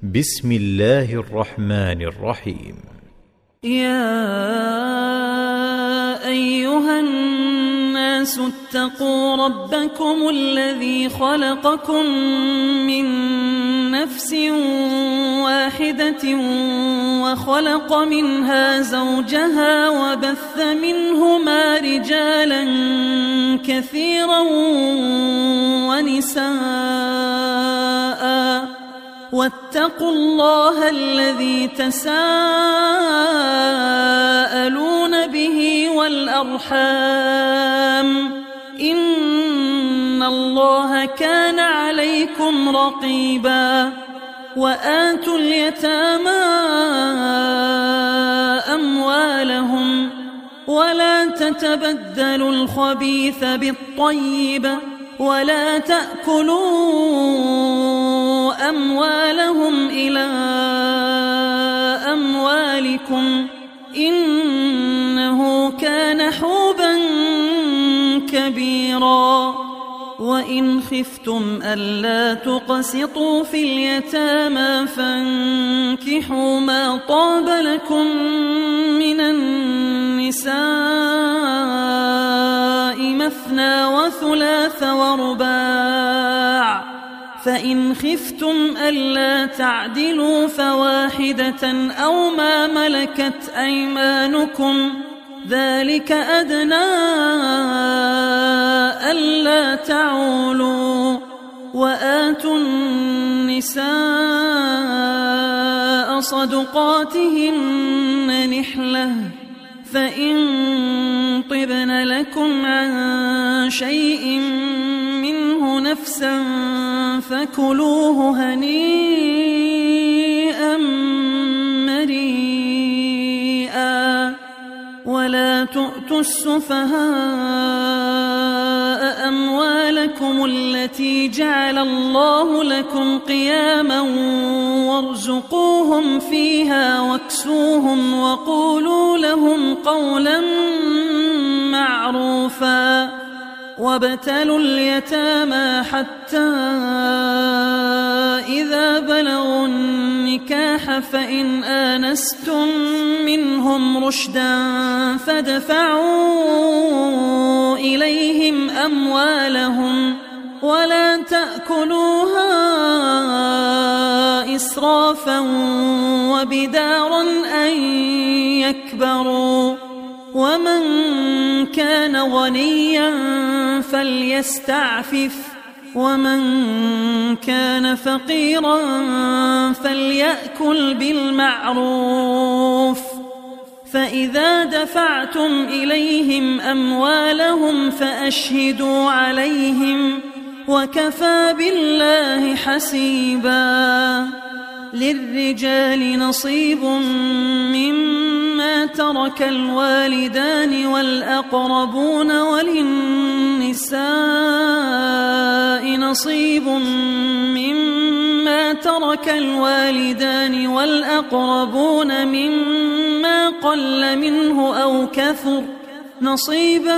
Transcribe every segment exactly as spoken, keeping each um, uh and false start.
بسم الله الرحمن الرحيم. يا أيها الناس اتقوا ربكم الذي خلقكم من نفس واحدة وخلق منها زوجها وبث منهما رجالا كثيرا ونساء واتقوا الله الذي تساءلون به والأرحام إن الله كان عليكم رقيبا. وآتوا اليتامى أموالهم ولا تتبدلوا الخبيث بالطيب ولا تأكلوا أموالهم إلى أموالكم إنه كان حوبا كبيرا. وإن خفتم ألا تقسطوا في اليتامى فانكحوا ما طاب لكم من النساء مثنى وثلاث ورباع، فإن خفتم ألا تعدلوا فواحدة أو ما ملكت أيمانكم ذلك أدنى ألا تعولوا. وآتوا النساء صدقاتهن نحلة فإن طبن لكم عن شيء منه نفسا فكلوه هنيئا مريئا. ولا تؤتوا السفهاء أموالكم التي جعل الله لكم قياما وارزقوهم فيها واكسوهم وقولوا لهم قولا معروفا. وابتلوا اليتامى حتى إذا بلغوا النكاح فإن آنستم منهم رشدا فادفعوا إليهم أموالهم ولا تأكلوها إسرافا وبدارا أن يكبروا. ومن كان غنيا فليستعفف ومن كان فقيرا فليأكل بالمعروف. فإذا دفعتم إليهم أموالهم فأشهدوا عليهم وكفى بالله حسيبا. للرجال نصيب مما ترك الوالدان والأقربون وللنساء نصيب مما ترك الوالدان والأقربون مما قل منه أو كثر نصيبا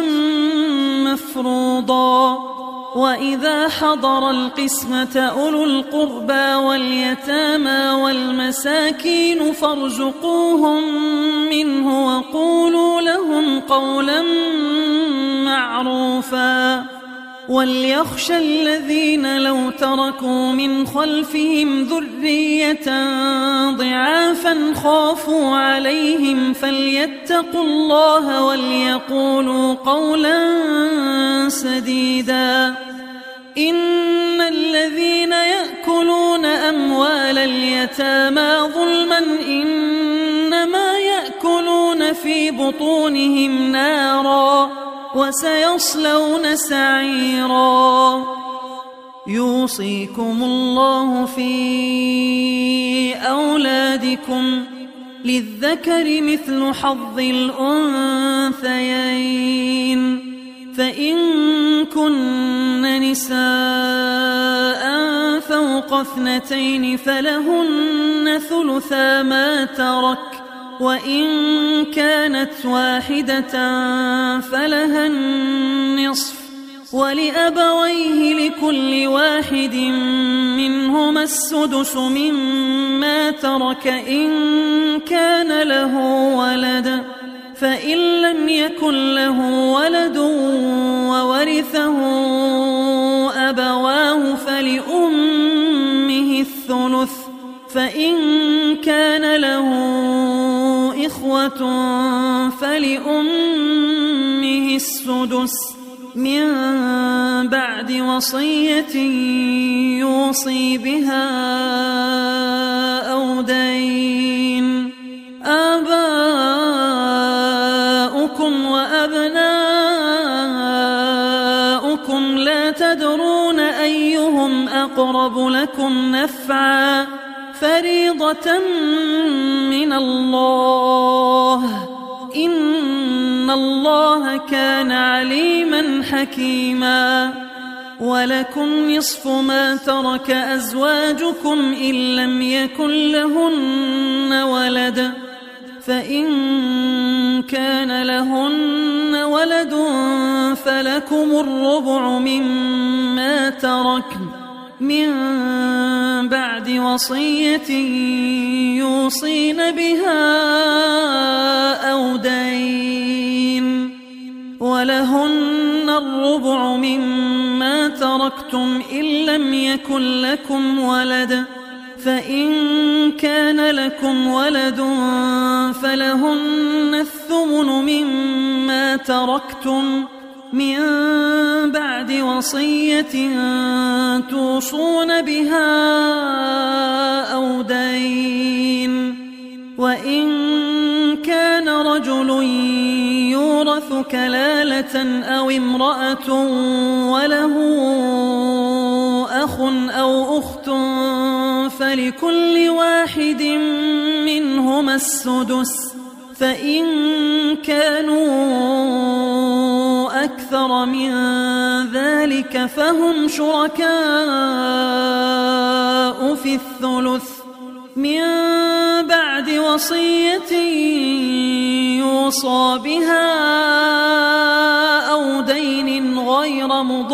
مفروضا. وإذا حضر القسمة أولو القربى واليتامى والمساكين فارزقوهم منه وقولوا لهم قولا معروفا. وليخشى الذين لو تركوا من خلفهم ذرية ضعافا خافوا عليهم فليتقوا الله وليقولوا قولا سديدا. إن الذين يأكلون أموال اليتامى ظلما إنما يأكلون في بطونهم نارا وسيصلون سعيرا. يوصيكم الله في أولادكم للذكر مثل حظ الأنثيين. فإن كن نساء فوق اثنتين فلهن ثلثا ما ترك وإن كانت واحدة فلها النصف ولأبويه لكل واحد منهما السدس مما ترك إن كان له ولد، فإن لم يكن له ولد وورثه أبواه فلأمه الثلث، فإن كان له إخوة فلأمه السدس من بعد وصية يوصي بها أو دين. آباؤكم وأبناؤكم لا تدرون أيهم أقرب لكم نفعا، فريضة من الله، إن الله كان عليما حكيما. ولكم نصف ما ترك أزواجكم إن لم يكن لهن ولد، فإن كان لهن ولد فلكم الربع مما تركن من بعد وصية يوصين بها أو دين. ولهن الربع مما تركتم إن لم يكن لكم ولد، فإن كان لكم ولد فلهن الثمن مما تركتم من بعد وصية توصون بها أو دين. وإن كان رجل يورث كلالة أو امرأة وله أخ أو أخت فلكل واحد منهما السدس، فإن كانوا أكثر من ذلك فهم شركاء في الثلث من بعد وصية يوصى بها أو دين غير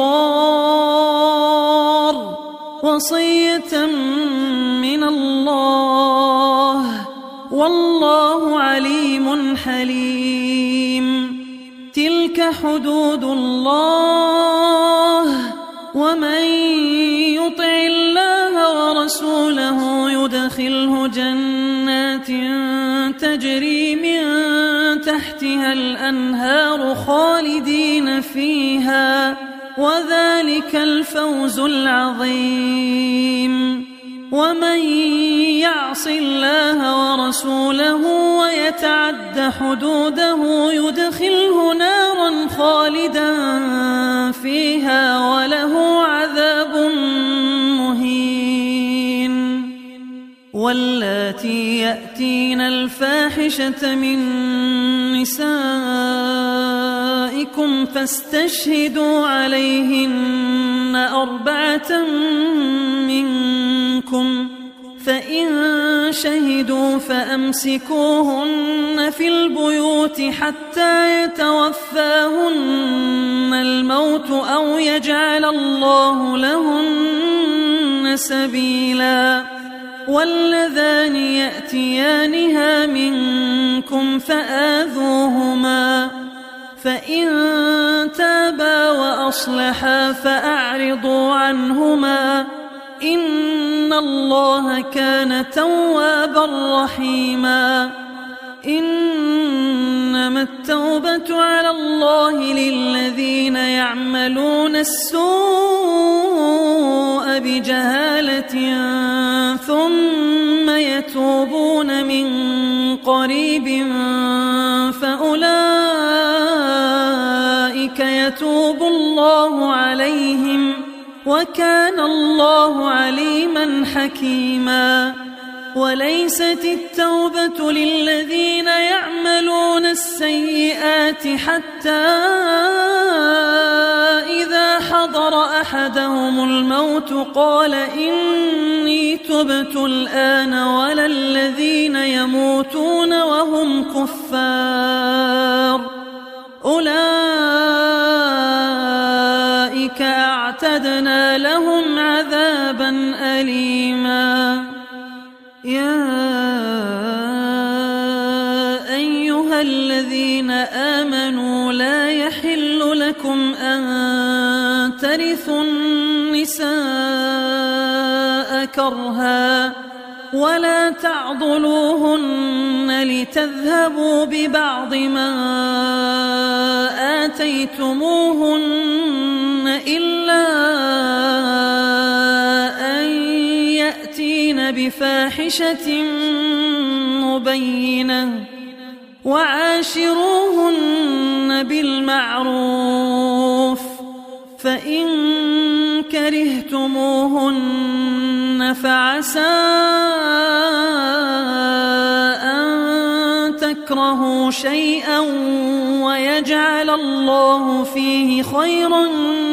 مضار، وصية من الله، والله عليم حليم. تلك حدود الله، ومن يطع الله ورسوله يدخله جنات تجري من تحتها الأنهار خالدين فيها، وذلك الفوز العظيم. ومن يعص الله ورسوله ويتعد حدوده يدخله نارا خالدا فيها وله عذاب مهين. واللاتي يأتين الفاحشة من نسائكم فاستشهدوا عليهن أربعة منكم، فإن شهدوا فأمسكوهن في البيوت حتى يتوفاهن الموت أو يجعل الله لهن سبيلا. واللذان يأتيانها منكم فآذوهما، فإن تابا وأصلحا فأعرضوا عنهما، إن الله كان توابا رحيما. إنما التوبة على الله للذين يعملون السوء بجهالة ثم يتوبون من قريب فأولئك يتوب الله عليهم، وكان الله عليما حكيما. وليست التوبة للذين يعملون السيئات حتى إذا حضر أحدهم الموت قال إني تبت الآن، ولا الذين يموتون وهم كفار، أولئك أعتدنا لهم عذابا أليما. ترثوا النساء كرها ولا تعضلوهن لتذهبوا ببعض ما آتيتموهن إلا أن يأتين بفاحشة مبينة وعاشروهن بالمعروف فإن كرهتموهن فعسى أن تكرهوا شيئا ويجعل الله فيه خيرا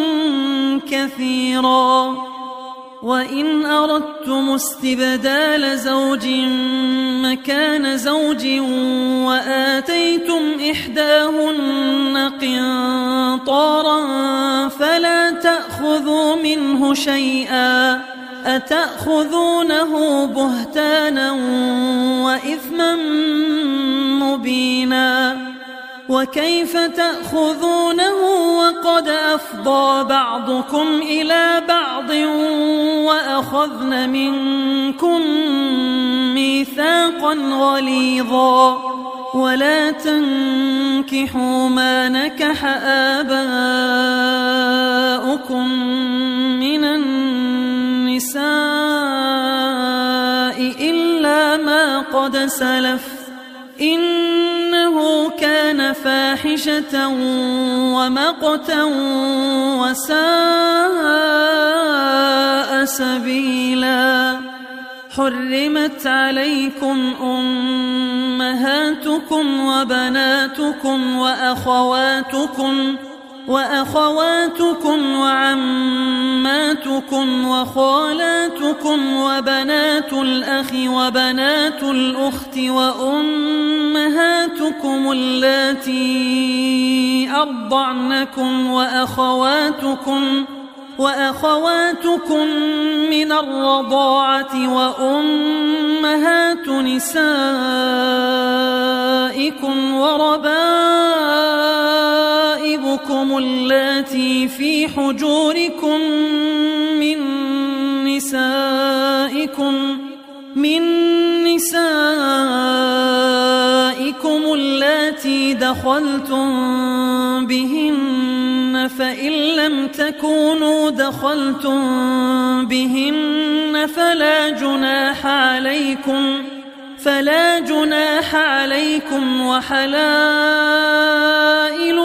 كثيرا. وإن أردتم استبدال زوج مكان زوج وآتيتم إحداهن قنطارا فلا تأخذوا منه شيئا أتأخذونه بهتانا وإثما مبينا وكيف تأخذونه وقد أفضى بعضكم إلى بعض وأخذن منكم ميثاقا غليظا ولا تنكحوا ما نكح آباؤكم من النساء إلا ما قد سلف إنه كان فاحشة ومقتا وساء سبيلا. حرمت عليكم أمهاتكم وبناتكم وأخواتكم وأخواتكم وعماتكم وخالاتكم وبنات الأخ وبنات الأخت وأمهاتكم اللاتي أرضعنكم وأخواتكم وأخواتكم من الرضاعة وأمهات نسائكم وربائبكم اللاتي في حجوركم من نسائكم من نسائكم اللاتي دخلتم بهن فإن لم تكونوا دخلتم بهن فلا جناح عليكم فلا جناح عليكم وحلائل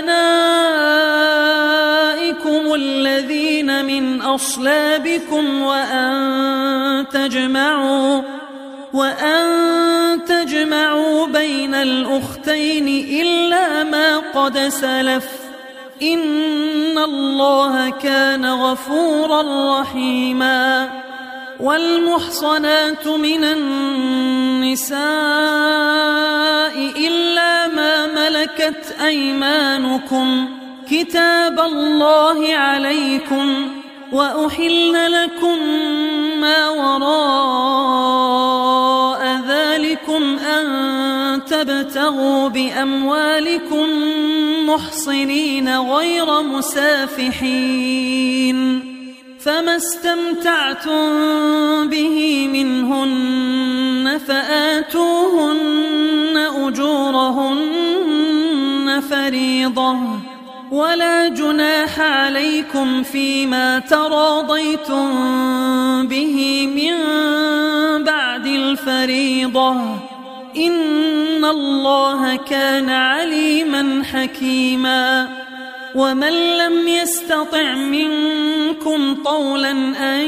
أبنائكم الذين من أصلابكم وأن تجمعوا وأن تجمعوا بين الأختين إلا ما قد سلف إن الله كان غفورا رحيما. والمحصنات من النساء إلا ما ملكت أيمانكم كتاب الله عليكم وأحل لكم ما وراء ذلكم أن تبتغوا بأموالكم محصنين غير مسافحين فما استمتعتم به منهن فآتوهن أجورهن فريضة ولا جناح عليكم فيما تراضيتم به من بعد الفريضة إن الله كان عليما حكيما. ومن لم يستطع منكم طولا أن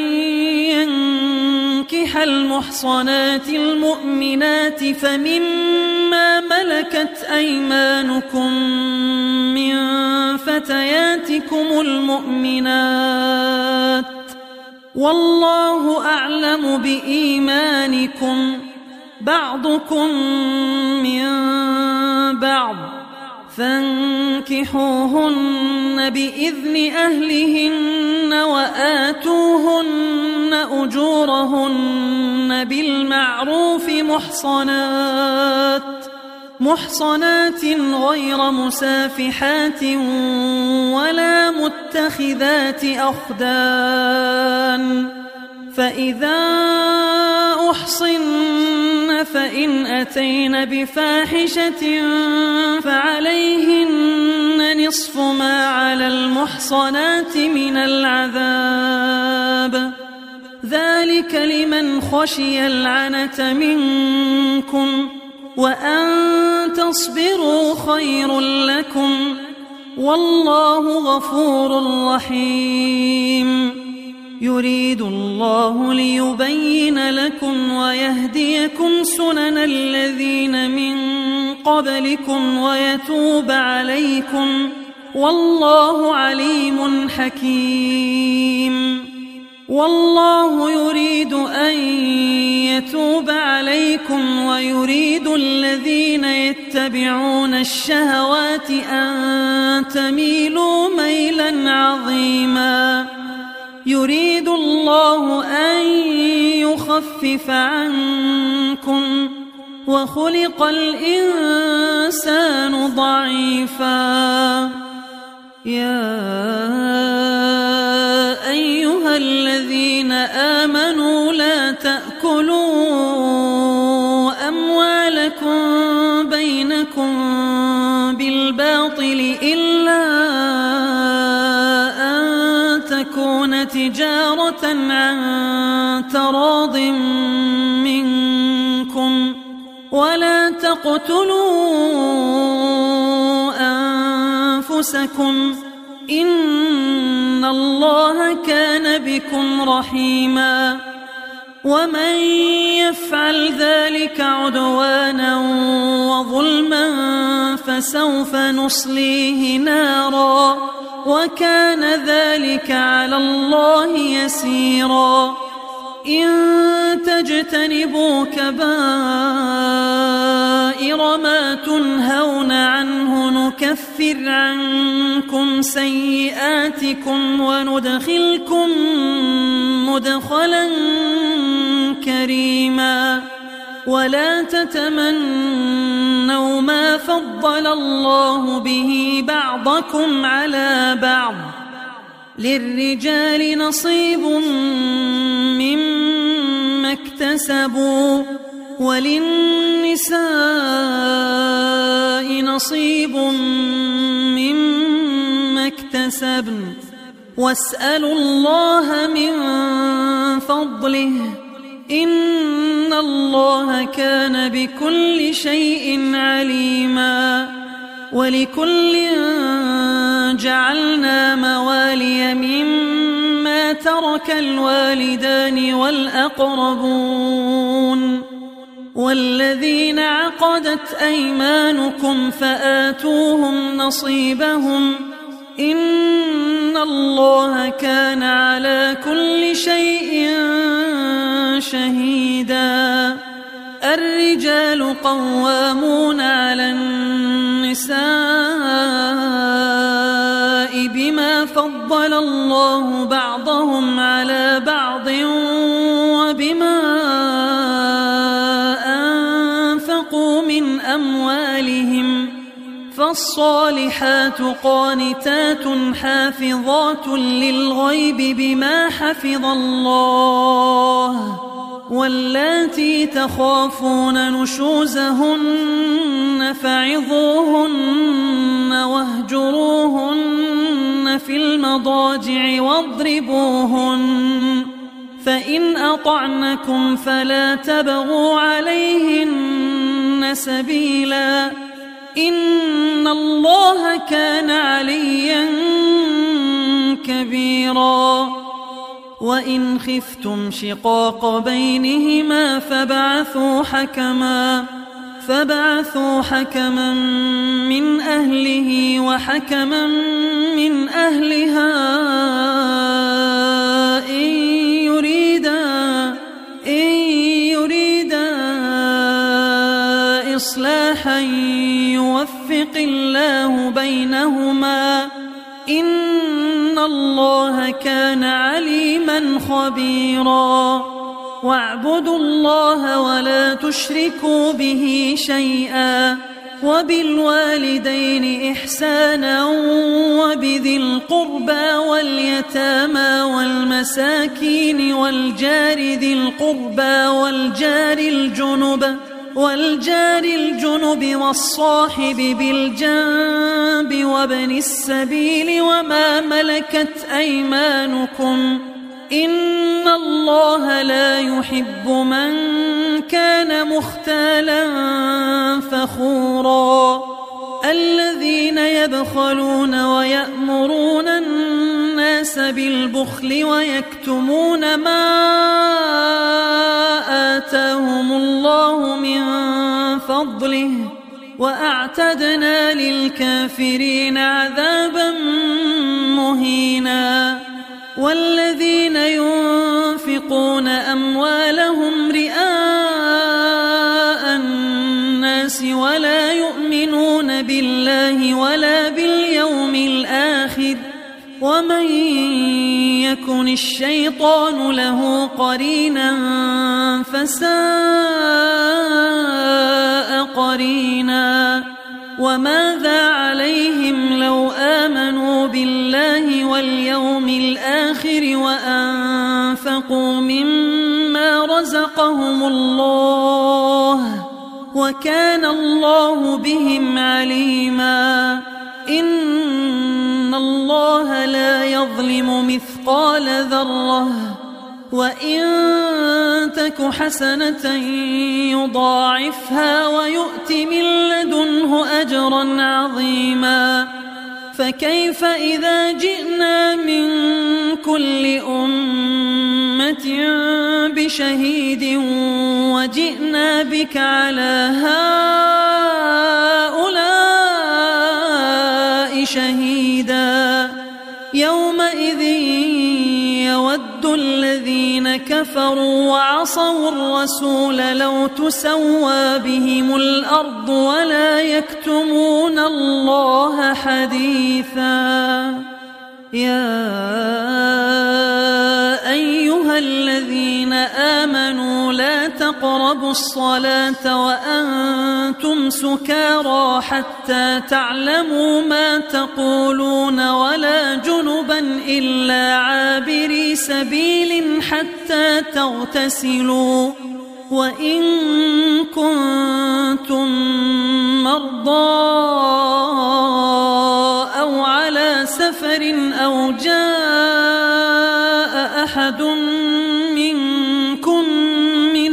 ينكح المحصنات المؤمنات فمما ملكت أيمانكم من فتياتكم المؤمنات والله أعلم بإيمانكم بعضكم من بعض فانكحوهن بإذن أهلهن وآتوهن أجورهن بالمعروف محصنات محصنات غير مسافحات ولا متخذات أخدان، فإذا أحصن فإن أتين بفاحشة فعليهن نصف ما على المحصنات من العذاب، ذلك لمن خشي العنة منكم، وأن تصبروا خير لكم، والله غفور رحيم. يريد الله ليبين لكم ويهديكم سنن الذين من قبلكم ويتوب عليكم، والله عليم حكيم. والله يريد أن يتوب عليكم ويريد الذين يتبعون الشهوات أن تميلوا ميلا عظيما. يريد الله أن يخفف عنكم، وخلق الإنسان ضعيفا. يا أيها الذين آمنوا لا تأكلوا أموالكم بينكم بالباطل إلا أن تكون تجارة عن تراض منكم، ولا تقتلوا أنفسكم، إن الله كان بكم رحيما. ومن يفعل ذلك عدوانا وظلما فسوف نصليه نارا، وكان ذلك على الله يسيرا. إن تجتنبوا كبائر ما تنهون عنه نكفر عنكم سيئاتكم وندخلكم مدخلا كريما. ولا تتمنوا ما فضل الله به بعضكم على بعض، للرجال نصيب مما اكتسبوا وللنساء نصيب مما اكتسبن، واسألوا الله من فضله، إن الله كان بكل شيء عليما. ولكل جعلنا موالي مما ترك الوالدان والأقربون والذين عقدت أيمانكم فآتوهم نصيبهم، إن الله كان على كل شيء شهيدا. الرجال قوامون على النساء بما فضل الله بعضهم على بعض وبما أنفقوا من أموالهم، فالصالحات قانتات حافظات للغيب بما حفظ الله، واللاتي تخافون نشوزهن فعظوهن واهجروهن في المضاجع واضربوهن، فإن أطعنكم فلا تبغوا عليهن سبيلا، إن الله كان عليا كبيرا. وإن خفتم شقاق بينهما فابعثوا حكما فابعثوا حكما من أهله وحكما من أهلها إن يريدا إن يريدا إصلاحا يوفق الله بينهما، إن الله كان عليما خبيرا. واعبدوا الله ولا تشركوا به شيئا، وبالوالدين إحسانا وبذي القربى واليتامى والمساكين والجار ذي القربى والجار الجنب والجار الجنب والصاحب بالجنب وابن السبيل وما ملكت أيمانكم إن الله لا يحب من كان مختالا فخورا الذين يبخلون ويأمرون الناس بالبخل ويكتمون ما آتاهم الله من فضله وأعتدنا للكافرين عذابا مهينا والذين ينفقون أموالهم رئاء الناس ولا يؤمنون بالله ولا باليوم الآخر ومن يكن الشيطان له قرينا فساء قرينا وماذا عليهم لو آمنوا بالله واليوم الآخر وأنفقوا مما رزقهم الله وكان الله بهم عليما إن الله لا يظلم مثقال ذرة وإن تك حسنة يضاعفها ويؤت من لدنه أجرا عظيما فكيف إذا جئنا من كل أمة بشهيد وجئنا بك على هؤلاء شهيدا يومئذ يود الذين كفروا وعصوا الرسول لو تسوى بهم الأرض ولا يكتمون الله حديثا يا أيها الذين آمنوا لا تقربوا الصلاة وأنتم سكارى حتى تعلموا ما تقولون ولا جنبا إلا عابري سبيل حتى تغتسلوا وإن كنتم مرضى أو على سفر أو جاء أحد منكم من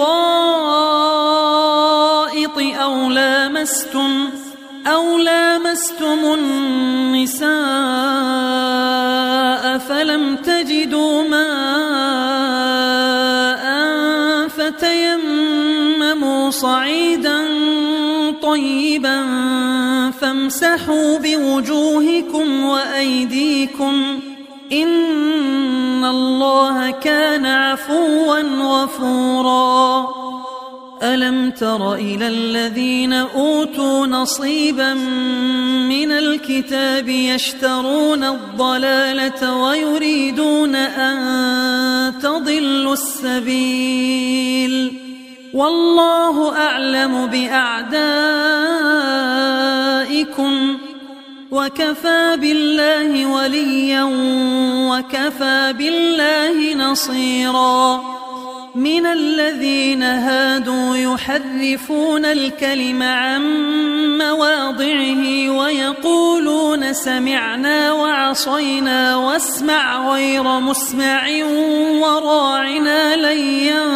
الغائط أو لامستم أو لامستم النساء فلم تجدوا ماء فتيمموا صعيدا طيبا فامسحوا بوجوهكم وأيديكم إن الله كان عفوا غفورا ألم تر إلى الذين أوتوا نصيبا من الكتاب يشترون الضلالة ويريدون أن تضلوا السبيل والله أعلم بأعدائكم وكفى بالله وليا وكفى بالله نصيرا من الذين هادوا يحرفون الكلم عن مواضعه ويقولون سمعنا وعصينا واسمع غير مسمع وراعنا ليا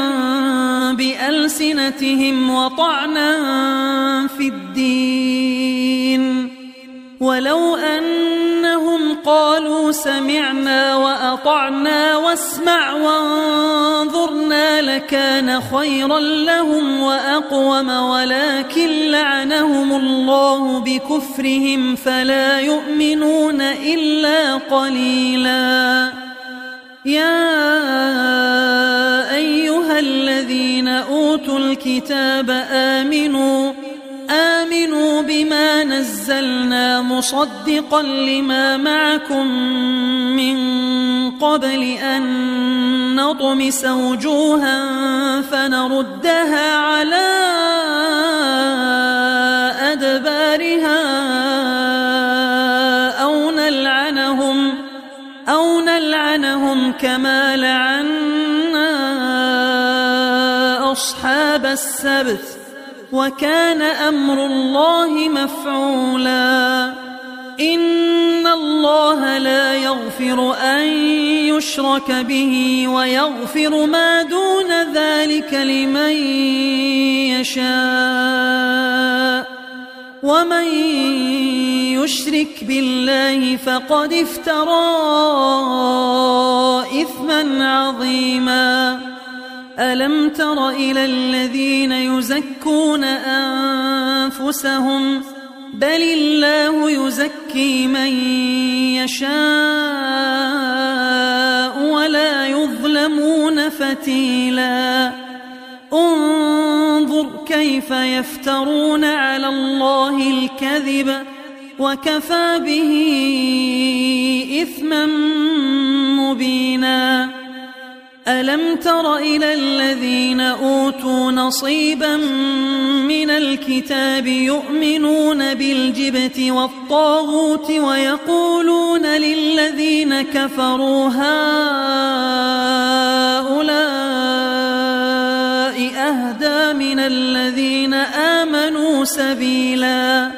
بألسنتهم وطعنا في الدين ولو أنهم قالوا سمعنا وأطعنا واسمع وانظرنا لكان خيرا لهم وأقوم ولكن لعنهم الله بكفرهم فلا يؤمنون إلا قليلا يا أيها الذين أوتوا الكتاب آمنوا آمنوا بما نزلنا مصدقا لما معكم من قبل أن نطمس وجوها فنردها على كما لعنا أصحاب السبت وكان أمر الله مفعولا إن الله لا يغفر أن يشرك به ويغفر ما دون ذلك لمن يشاء ومن يشرك بالله فقد افترى إثما عظيما ألم تر إلى الذين يزكون أنفسهم بل الله يزكي من يشاء ولا يظلمون فتيلا انظر كيف يفترون على الله الكذب وكفى به إثما مبينا ألم تر إلى الذين أوتوا نصيبا من الكتاب يؤمنون بالجبت والطاغوت ويقولون للذين كفروا هؤلاء أهدى من الذين آمنوا سبيلا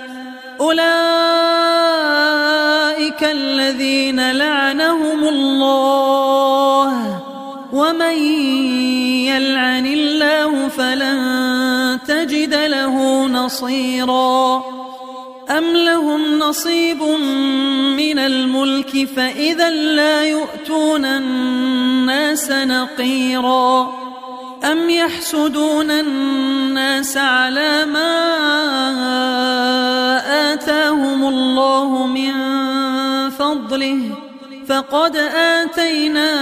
أولئك الذين لعنهم الله ومن يلعن الله فلن تجد له نصيرا أم لهم نصيب من الملك فإذا لا يؤتون الناس نقيرا أم يحسدون الناس على ما آتاهم الله من فضله فقد آتينا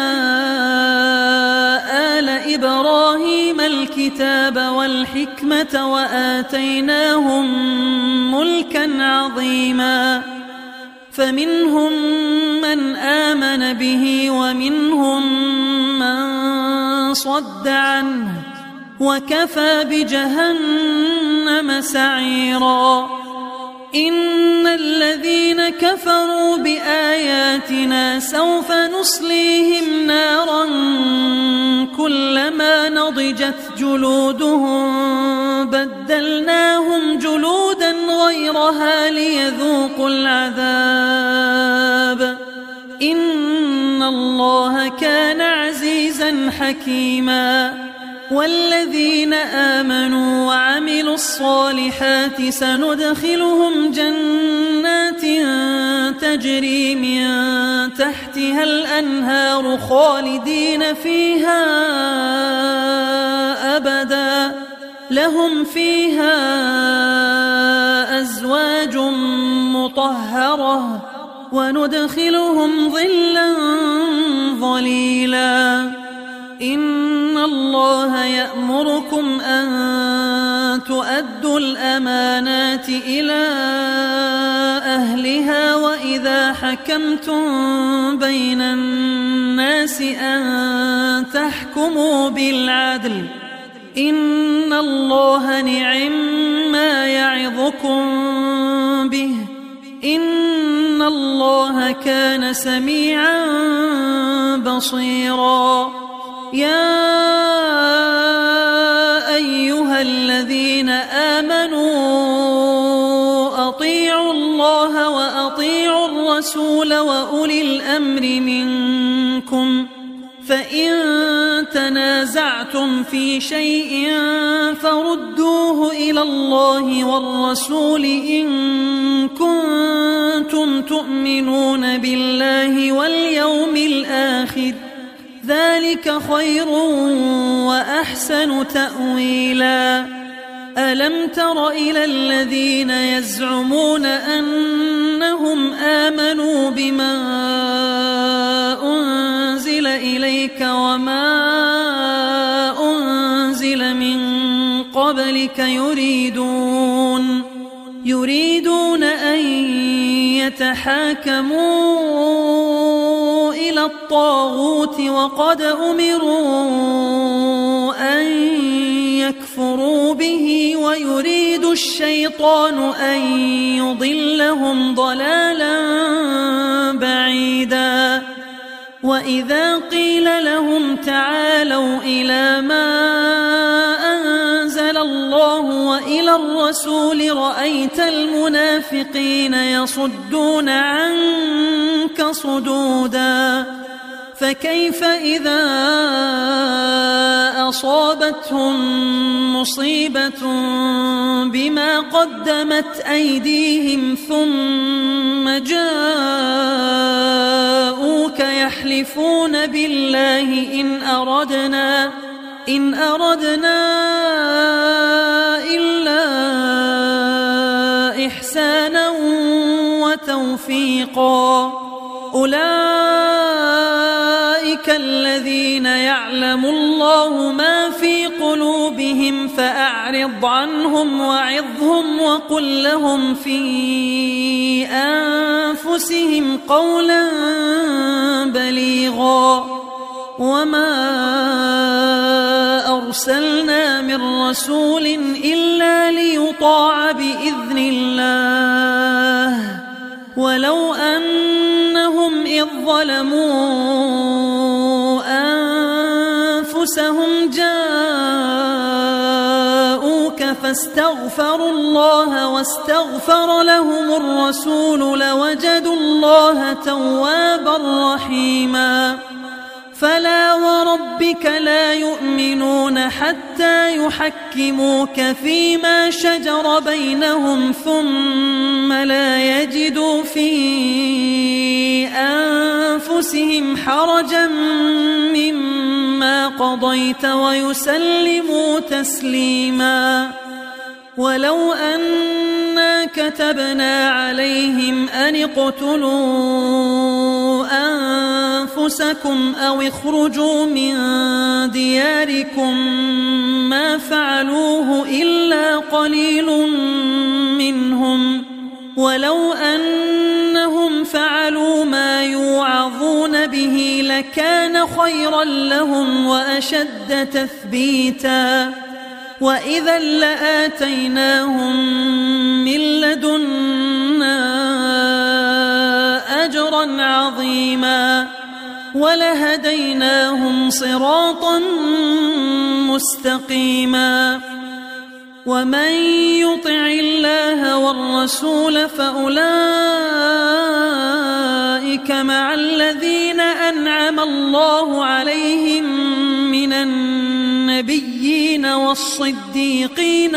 آل إبراهيم الكتاب والحكمة وآتيناهم ملكا عظيما فمنهم من آمن به ومنهم من صد عنه وكفى بجهنم سعيرا إن الذين كفروا بآياتنا سوف نصليهم نارا كلما نضجت جلودهم بدلناهم جلودا غيرها ليذوقوا العذاب إن الله كان عزيزا حكيما والذين آمنوا وعملوا الصالحات سندخلهم جنات تجري من تحتها الأنهار خالدين فيها أبدا لهم فيها أزواج مطهرة وندخلهم ظلا ظليلا إن الله يأمركم أن تؤدوا الأمانات إلى أهلها وإذا حكمتم بين الناس أن تحكموا بالعدل إن الله نعم ما يعظكم به إن الله كان سميعا بصيرا يا أيها الذين آمنوا أطيعوا الله وأطيعوا الرسول وأولي الأمر منكم فإن تنازعتم في شيء فردوه إلى الله والرسول إن كنتم تؤمنون بالله واليوم الآخر ذلك خير وأحسن تأويلا ألم تر إلى الذين يزعمون أنهم آمنوا بما أنزل إليك وما أنزل من قبلك يريدون يريدون أن يتحاكموا إلى الطاغوت وقد أمروا أن يكفروا به ويريد الشيطان أن يضلهم ضلالا بعيدا وإذا قيل لهم تعالوا إلى ما أنزل الله وإلى الرسول رأيت المنافقين يصدون عنك صدودا فكيف إذا أصابتهم مصيبة بما قدمت أيديهم ثم جاءوك يحلفون بالله إن أردنا إن أردنا إلا إحسانا وتوفيقا أولئك الذين يعلم الله ما في قلوبهم فأعرض عنهم وعظهم وقل لهم في أنفسهم قولا بليغا وما أرسلنا من رسول إلا ليطاع بإذن الله ولو أنهم إذ ظلموا أنفسهم جاءوك فاستغفروا الله واستغفر لهم الرسول لوجدوا الله توابا رحيما فلا وربك لا يؤمنون حتى يحكموك فيما شجر بينهم ثم لا يجدوا في أنفسهم حرجا مما قضيت ويسلموا تسليما ولو أنا كتبنا عليهم أن اقتلوا أنفسكم أو اخرجوا من دياركم ما فعلوه إلا قليل منهم ولو أنهم فعلوا ما يوعظون به لكان خيرا لهم وأشد تثبيتا وإذا لآتيناهم من لدنا أجرا عظيما ولهديناهم صراطا مستقيما ومن يطع الله والرسول فأولئك مع الذين أنعم الله عليهم من النبيين والصديقين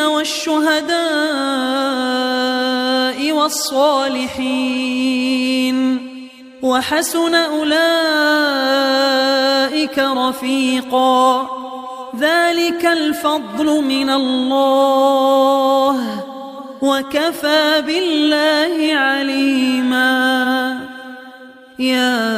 والشهداء والصالحين وحسن أولئك رفيقا ذلك الفضل من الله وكفى بالله عليما يا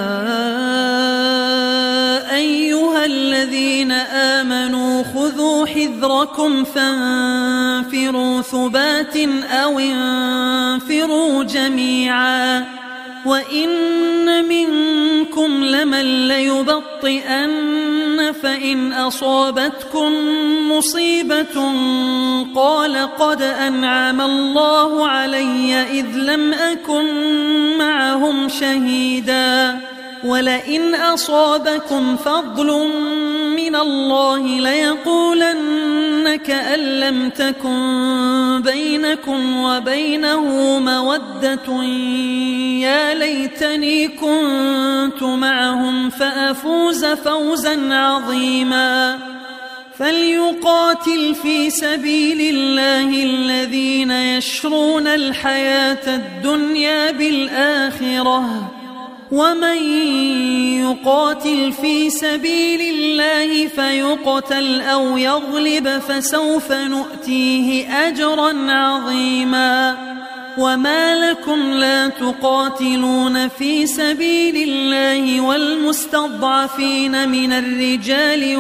أيها الذين آمنوا خذوا حذركم فانفروا ثبات أو انفروا جميعا وإن منكم لمن ليبطئن فإن أصابتكم مصيبة قال قد أنعم الله علي إذ لم أكن معهم شهيدا ولئن أصابكم فضل من الله ليقولن كأن لم تكن بينكم وبينه مودة يا ليتني كنت معهم فأفوز فوزا عظيما فليقاتل في سبيل الله الذين يشرون الحياة الدنيا بالآخرة ومن يقاتل في سبيل الله فيقتل أو يغلب فسوف نؤتيه أجرا عظيما وما لكم لا تقاتلون في سبيل الله والمستضعفين من الرجال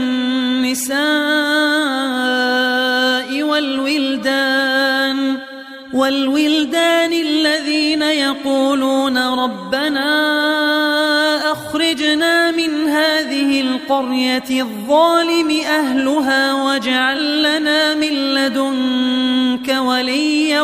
والنساء والولدان والولدان الذين يقولون ربنا أخرجنا من هذه القرية الظالم أهلها واجعل لنا من لدنك وليا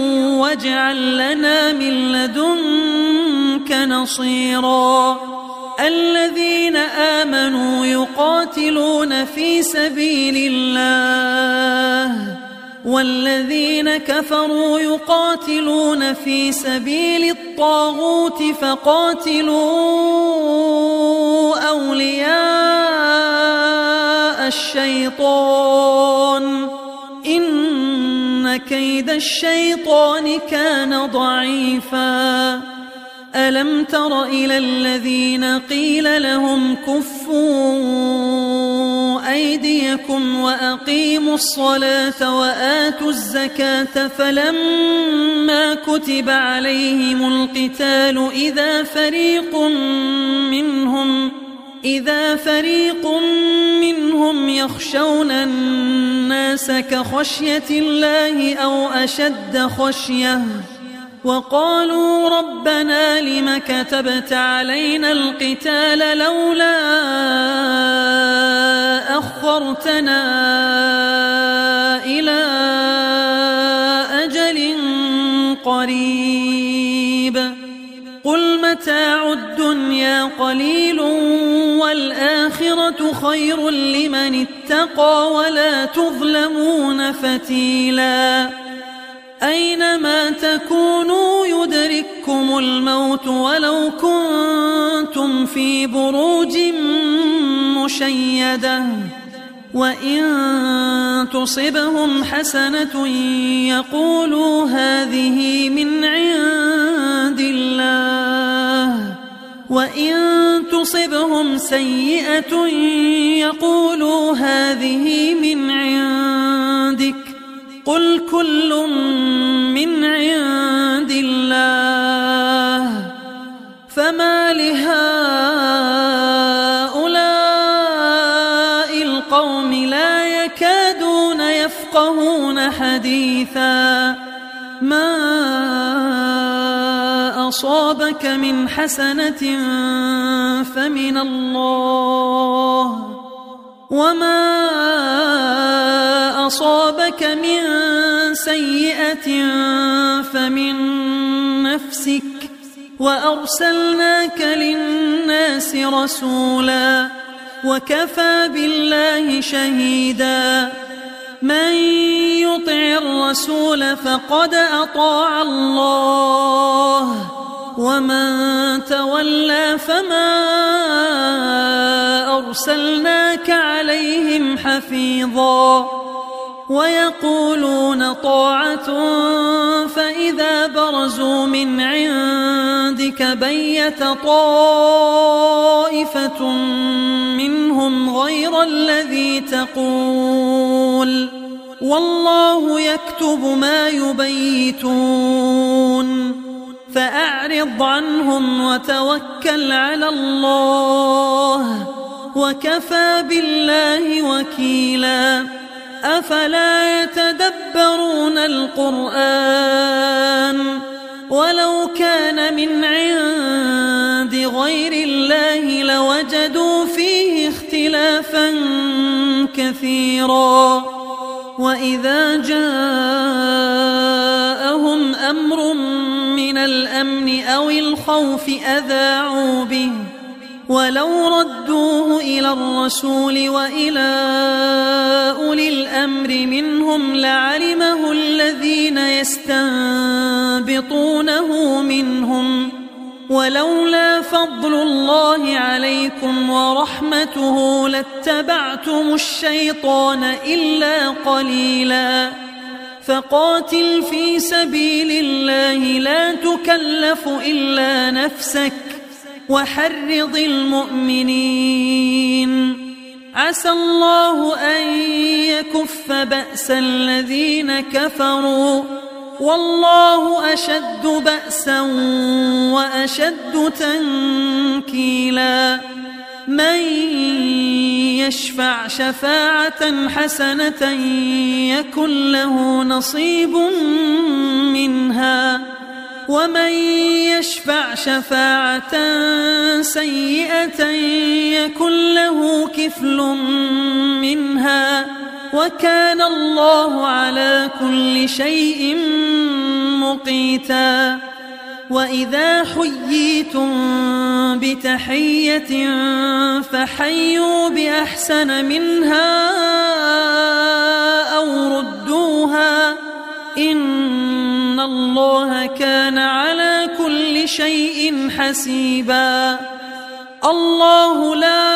واجعل لنا من لدنك نصيرا الذين آمنوا يقاتلون في سبيل الله والذين كفروا يقاتلون في سبيل الطاغوت فقاتلوا أولياء الشيطان إن كيد الشيطان كان ضعيفا ألم تر إلى الذين قيل لهم كفوا أيديكم وأقيموا الصلاة وآتوا الزكاة فلما كتب عليهم القتال إذا فريق منهم إذا فريق منهم يخشون الناس كخشية الله أو أشد خشية وقالوا ربنا لم كتبت علينا القتال لولا أخرتنا إلى أجل قريب قل متاع الدنيا قليل والآخرة خير لمن اتقى ولا تظلمون فتيلا أينما تكونوا يدرككم الموت ولو كنتم في بروج مشيدة وإن تصبهم حسنة يقولوا هذه من عند الله وإن تصبهم سيئة يقولوا هذه من عندك قل كل من عند الله فما لهؤلاء القوم لا يكادون يفقهون حديثا ما أصابك من حسنة فمن الله وما أصابك من سيئة فمن نفسك وأرسلناك للناس رسولا وكفى بالله شهيدا من يطع الرسول فقد أطاع الله ومن تولى فما أرسلناك عليهم حفيظا ويقولون طاعة فإذا برزوا من عندك بيت طائفة منهم غير الذي تقول والله يكتب ما يبيتون فأعرض عنهم وتوكل على الله وكفى بالله وكيلا أفلا يتدبرون القرآن ولو كان من عند غير الله لوجدوا فيه اختلافا كثيرا وإذا جاءهم أمر من الأمن أو الخوف أذاعوا به ولو ردوه إلى الرسول وإلى أولي الأمر منهم لعلمه الذين يستنبطونه منهم ولولا فضل الله عليكم ورحمته لاتبعتم الشيطان إلا قليلا فقاتل في سبيل الله لا تكلف إلا نفسك وحرض المؤمنين عسى الله أن يكف بأس الذين كفروا والله أشد بأسا وأشد تنكيلا من يشفع شفاعة حسنة يكن له نصيب منها ومن يشفع شفاعة سيئة يكن له كفل منها وكان الله على كل شيء مقيتا وإذا حييتم بتحية فحيوا بأحسن منها أو ردوها إن الله كان على كل شيء حسيبا. الله لا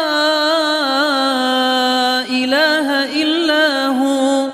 إله إلا هو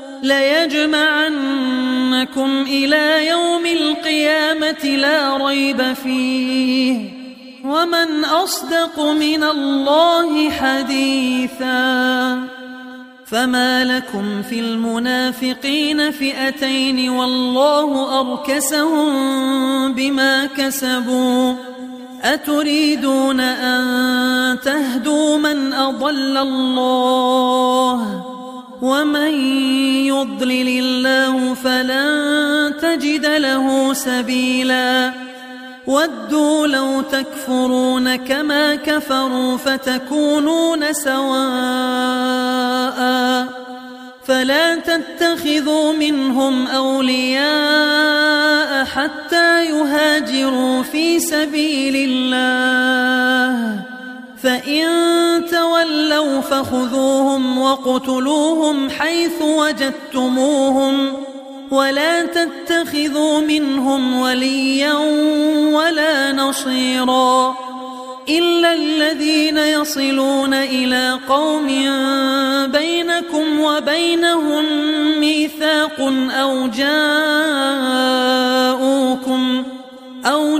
ليجمعنكم إلى يوم القيامة لا ريب فيه ومن أصدق من الله حديثا. فما لكم في المنافقين فئتين والله أركسهم بما كسبوا أتريدون أن تهدوا من أضل الله ومن يضلل الله فلن تجد له سبيلا. ودوا لو تكفرون كما كفروا فتكونون سواء فلا تتخذوا منهم أولياء حتى يهاجروا في سبيل الله فإن تولوا فخذوهم وقتلوهم حيث وجدتموهم ولا تتخذوا منهم وليا ولا نصيرا إلا الذين يصلون إلى قوم بينكم وبينهم ميثاق أو جاءوكم أو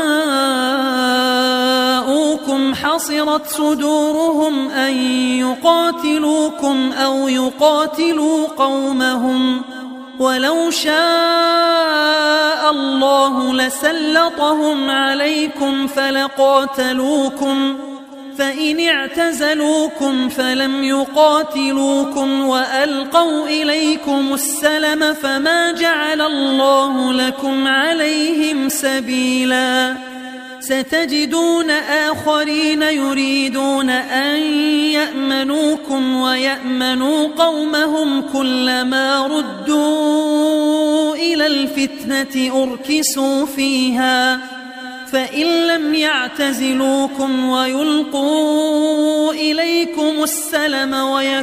جاءوكم حصرت صدورهم أن يقاتلوكم أو يقاتلوا قومهم ولو شاء الله لسلطهم عليكم فلقاتلوكم فإن اعتزلوكم فلم يقاتلوكم وألقوا إليكم السلم فما جعل الله لكم عليهم سبيلا. ستجدون آخرين يريدون أن يأمنوكم ويأمنوا قومهم كلما ردوا إلى الفتنة أركسوا فيها فإن لم يعتزلوكم ويلقوا إليكم السلم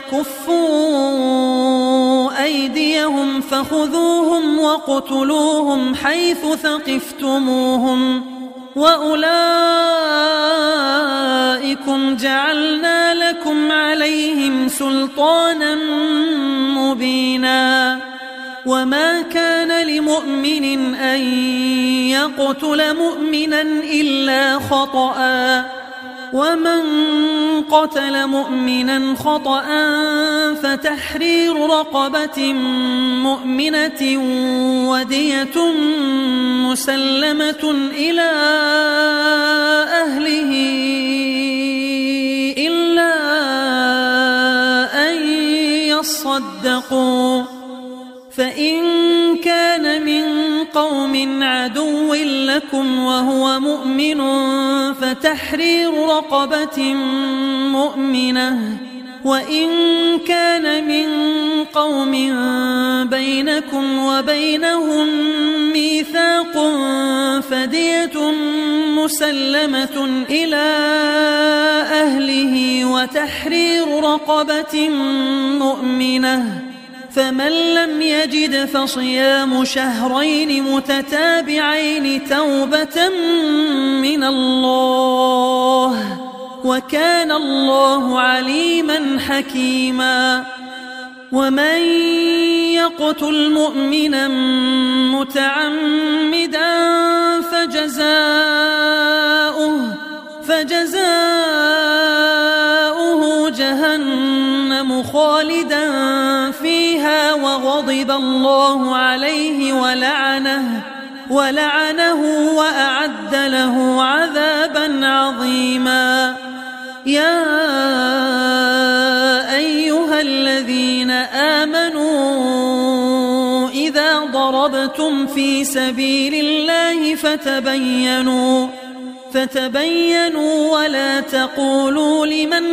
ويكفوا أيديهم فخذوهم وقتلوهم حيث ثقفتموهم وأولئكم جعلنا لكم عليهم سلطانا مبينا. وما كان لمؤمن أن يقتل مؤمنا إلا خطأ ومن قتل مؤمنا خطأ فتحرير رقبة مؤمنة ودية مسلمة إلى أهله إلا أن يصدقوا فإن كان من قوم عدو لكم وهو مؤمن فتحرير رقبة مؤمنة وإن كان من قوم بينكم وبينهم ميثاق فدية مسلمة إلى أهله وتحرير رقبة مؤمنة فمن لم يجد فصيام شهرين متتابعين توبة من الله وكان الله عليما حكيما. ومن يقتل مؤمنا متعمدا فجزاؤه فجزاؤه جهنم خالدا فيها وغضب الله عليه ولعنه ولعنه وأعد له عذابا عظيما. يا أيها الذين آمنوا إذا ضربتم في سبيل الله فتبينوا فتبينوا ولا تقولوا لمن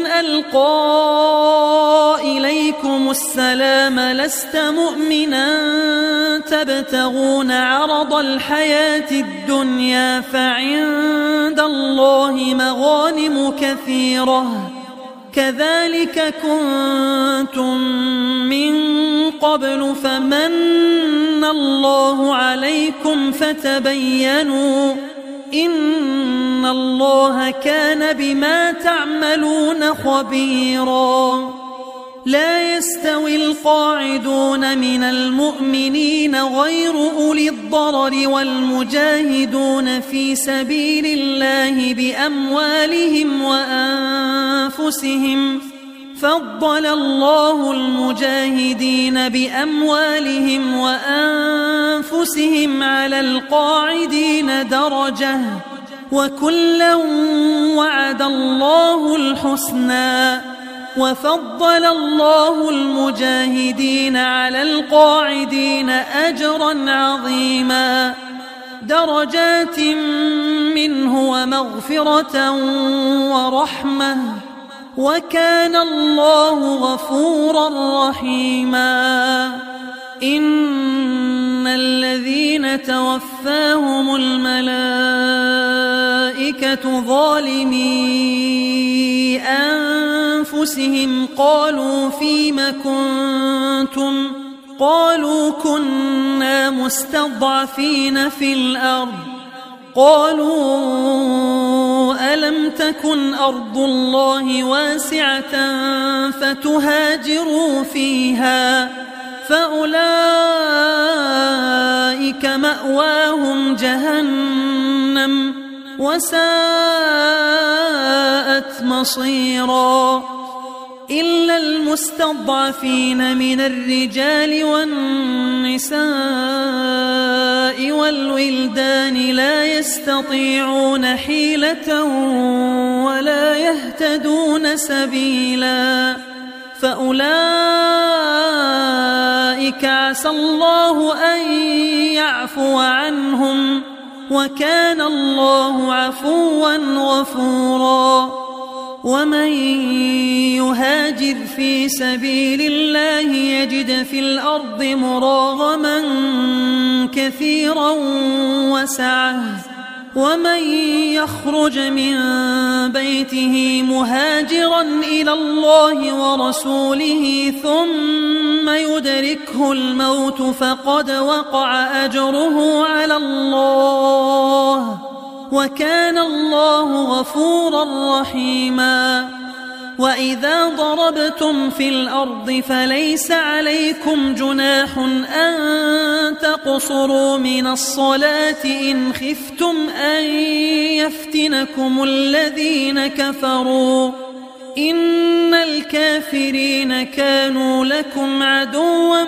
ألقى إليكم السلام لست مؤمنا تبتغون عرض الحياة الدنيا فعند الله مغانم كثيرة كذلك كنتم من قبل فمن الله عليكم فتبينوا إن الله كان بما تعملون خبيرا. لا يستوي القاعدون من المؤمنين غير أولي الضرر والمجاهدون في سبيل الله بأموالهم وأنفسهم فضل الله المجاهدين بأموالهم وأنفسهم على القاعدين درجة وكلا وعد الله الحسنى وفضل الله المجاهدين على القاعدين أجرا عظيما درجات منه ومغفرة ورحمة وكان الله غفورا رحيما. إن الذين توفاهم الملائكة ظالمي أنفسهم قالوا فيم كنتم قالوا كنا مستضعفين في الأرض قالوا ألم تكن أرض الله واسعة فتهاجروا فيها فأولئك مأواهم جهنم وساءت مصيرا. إلا المستضعفين من الرجال والنساء والولدان لا يستطيعون حيلة ولا يهتدون سبيلا فأولئك عسى الله أن يعفو عنهم وكان الله عفوا غفورا. ومن يهاجر في سبيل الله يجد في الأرض مراغما كثيرا وسعة ومن يخرج من بيته مهاجرا إلى الله ورسوله ثم يدركه الموت فقد وقع أجره على الله وكان الله غفورا رحيما. وإذا ضربتم في الأرض فليس عليكم جناح أن تقصروا من الصلاة إن خفتم أن يفتنكم الذين كفروا إن الكافرين كانوا لكم عدوا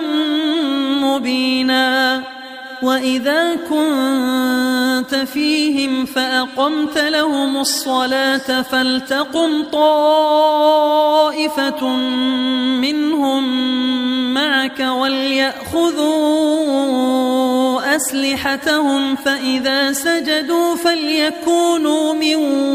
مبينا. وإذا كنت فيهم فأقمت لهم الصلاة فلتقم طائفة منهم معك وليأخذوا أسلحتهم فإذا سجدوا فليكونوا من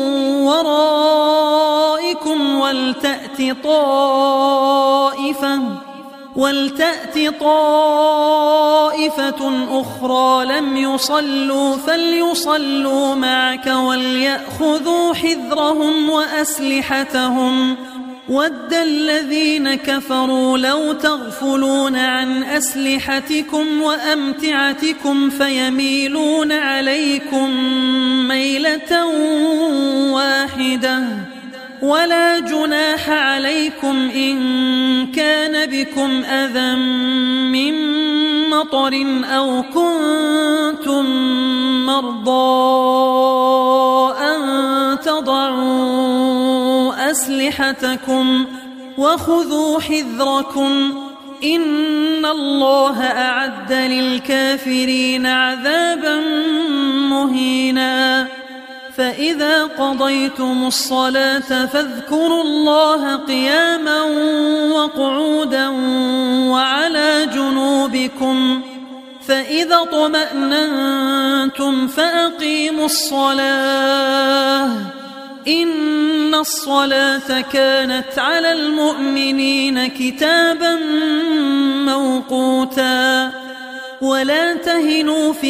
ورائكم ولتأت طائفة ولتأت طائفة أخرى لم يصلوا فليصلوا معك وليأخذوا حذرهم وأسلحتهم ود الذين كفروا لو تغفلون عن أسلحتكم وأمتعتكم فيميلون عليكم ميلة واحدة ولا جناح عليكم إن كان بكم أذى من مطر أو كنتم مرضى أن تضعوا أسلحتكم وخذوا حذركم إن الله أعد للكافرين عذابا مهينا. فإذا قضيتم الصلاة فاذكروا الله قياما وقعودا وعلى جنوبكم فإذا اطمأننتم فأقيموا الصلاة إن الصلاة كانت على المؤمنين كتابا موقوتا ولا تهنوا في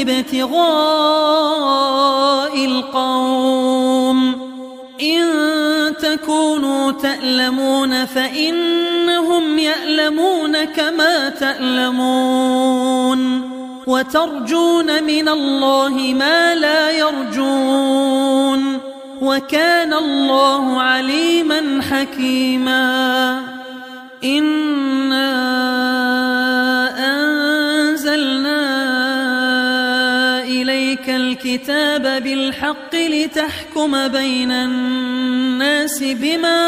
ابتغاء القوم إن تكونوا تألمون فإنهم يألمون كما تألمون وترجون من الله ما لا يرجون وكان الله عليما حكيما إنا أنزلنا إليك الكتاب بالحق لتحكم بين الناس بما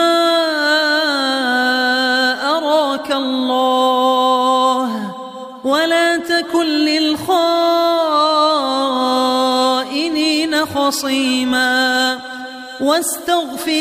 أراك الله ولا تكن للخائنين خصيما واستغفر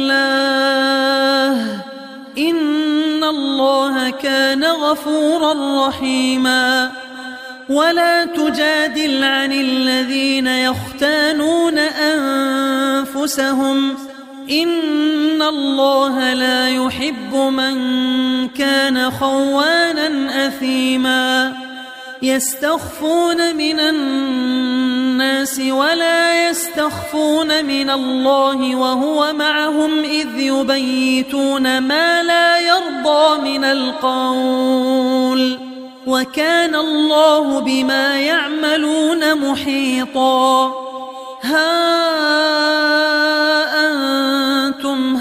الله إن الله كان غفورا رحيما ولا تجادل عن الذين يختانون أنفسهم إن الله لا يحب من كان خوانا أثيما يستخفون من الناس ولا يستخفون من الله وهو معهم إذ يبيتون ما لا يرضى من القول وكان الله بما يعملون محيطا ها أنتم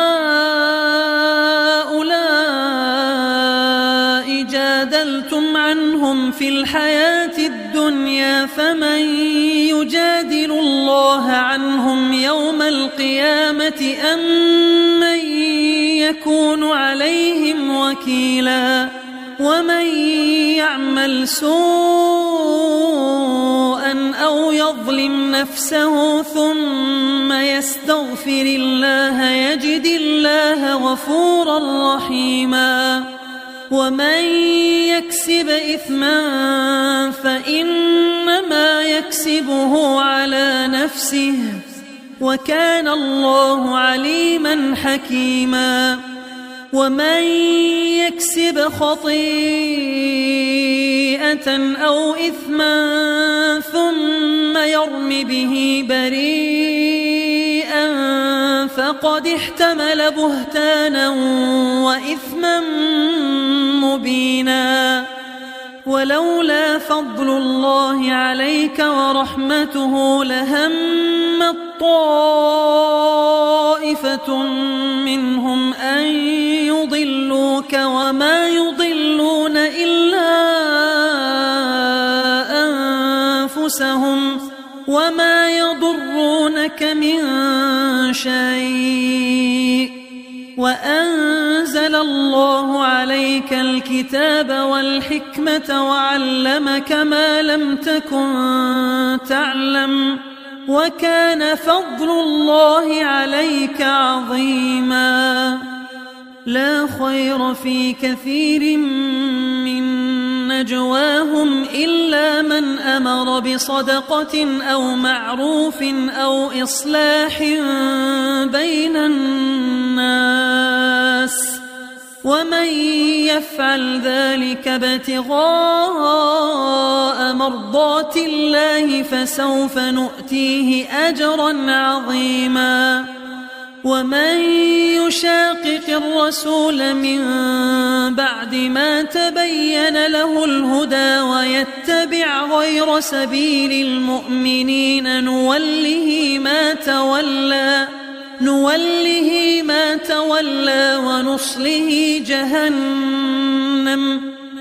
هؤلاء جادلتم عنهم في الحياة الدنيا فمن يجادل الله عنهم يوم القيامة أم من يكون عليهم وكيلا ومن يعمل سوءا أو يظلم نفسه ثم يستغفر الله يجد الله غفورا رحيما ومن يكسب إثما فإنما يكسبه على نفسه وكان الله عليما حكيما ومن يكسب خطيئة أو إثما ثم يرم به بريئا فقد احتمل بهتانا وإثما مبينا ولولا فضل الله عليك ورحمته لهمت طائفة منهم أن يضلوك وما يضلون إلا أنفسهم وما يضرونك من شيء وأنزل الله عليك الكتاب والحكمة وعلمك ما لم تكن تعلم وكان فضل الله عليك عظيما لا خير في كثير من نجواهم إلا من أمر بصدقة أو معروف أو إصلاح بين الناس ومن يفعل ذلك ابتغاء مرضات الله فسوف نؤتيه أجرا عظيما ومن يشاقق الرسول من بعد ما تبين له الهدى ويتبع غير سبيل المؤمنين نوله ما تولى نوله ما تولى ونصله جهنم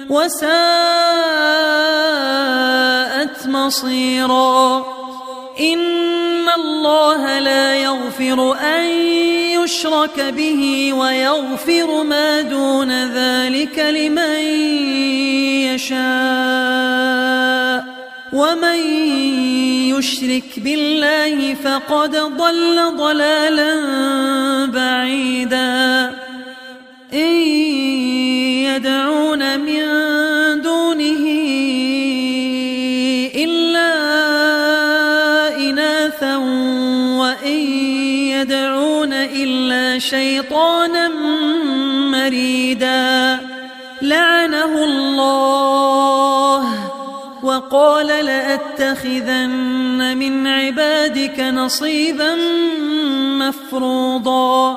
وساءت مصيرا إن الله لا يغفر أن يشرك به ويغفر ما دون ذلك لمن يشاء ومن يشرك بالله فقد ضل ضلالا بعيدا إن يدعون من دونه شيطانا مريدا لعنه الله وقال لأتخذن من عبادك نصيبا مفروضا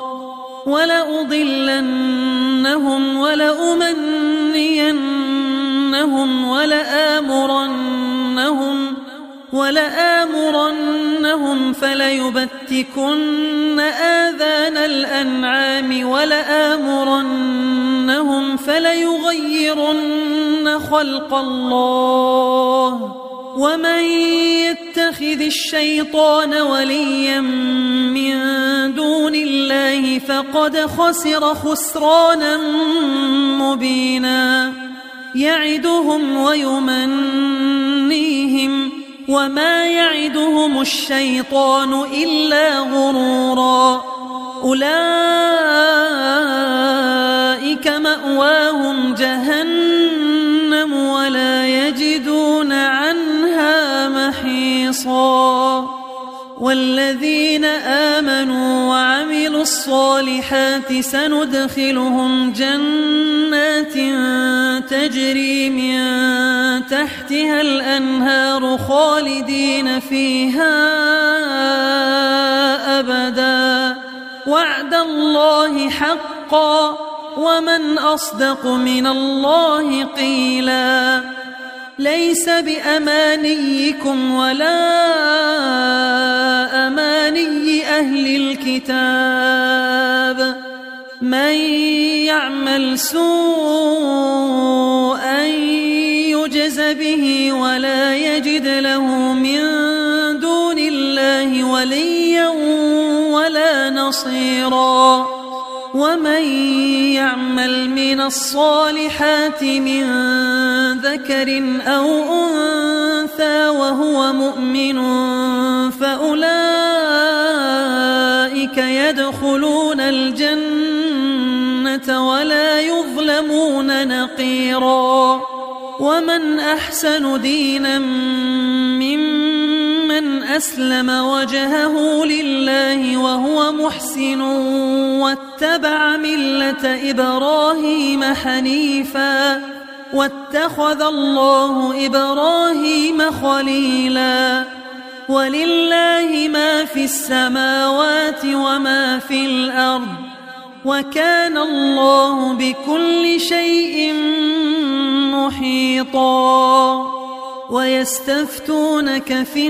ولأضلنهم ولأمنينهم ولآمرنهم ولآمرنهم فليبتكن آذان الأنعام ولآمرنهم فليغيرن خلق الله ومن يتخذ الشيطان وليا من دون الله فقد خسر خسرانا مبينا يعدهم ويمنيهم وما يعدهم الشيطان إلا غرورا أولئك مأواهم جهنم ولا يجدون عنها محيصا والذين آمنوا وعملوا الصالحات سندخلهم جنات تجري من تحتها الأنهار خالدين فيها أبدا وعد الله حقا ومن أصدق من الله قيلا ليس بأمانيكم ولا أماني أهل الكتاب من يعمل سوءا يجز به ولا يجد له من دون الله وليا ولا نصيرا ومن يعمل من الصالحات من ذكر أو أنثى وهو مؤمن فأولئك يدخلون الجنة ولا يظلمون نقيرا ومن أحسن دينا ممن أسلم وجهه لله وهو محسن واتبع ملة إبراهيم حنيفا واتخذ الله إبراهيم خليلا ولله ما في السماوات وما في الأرض وكان الله بكل شيء محيطا ويستفتونك في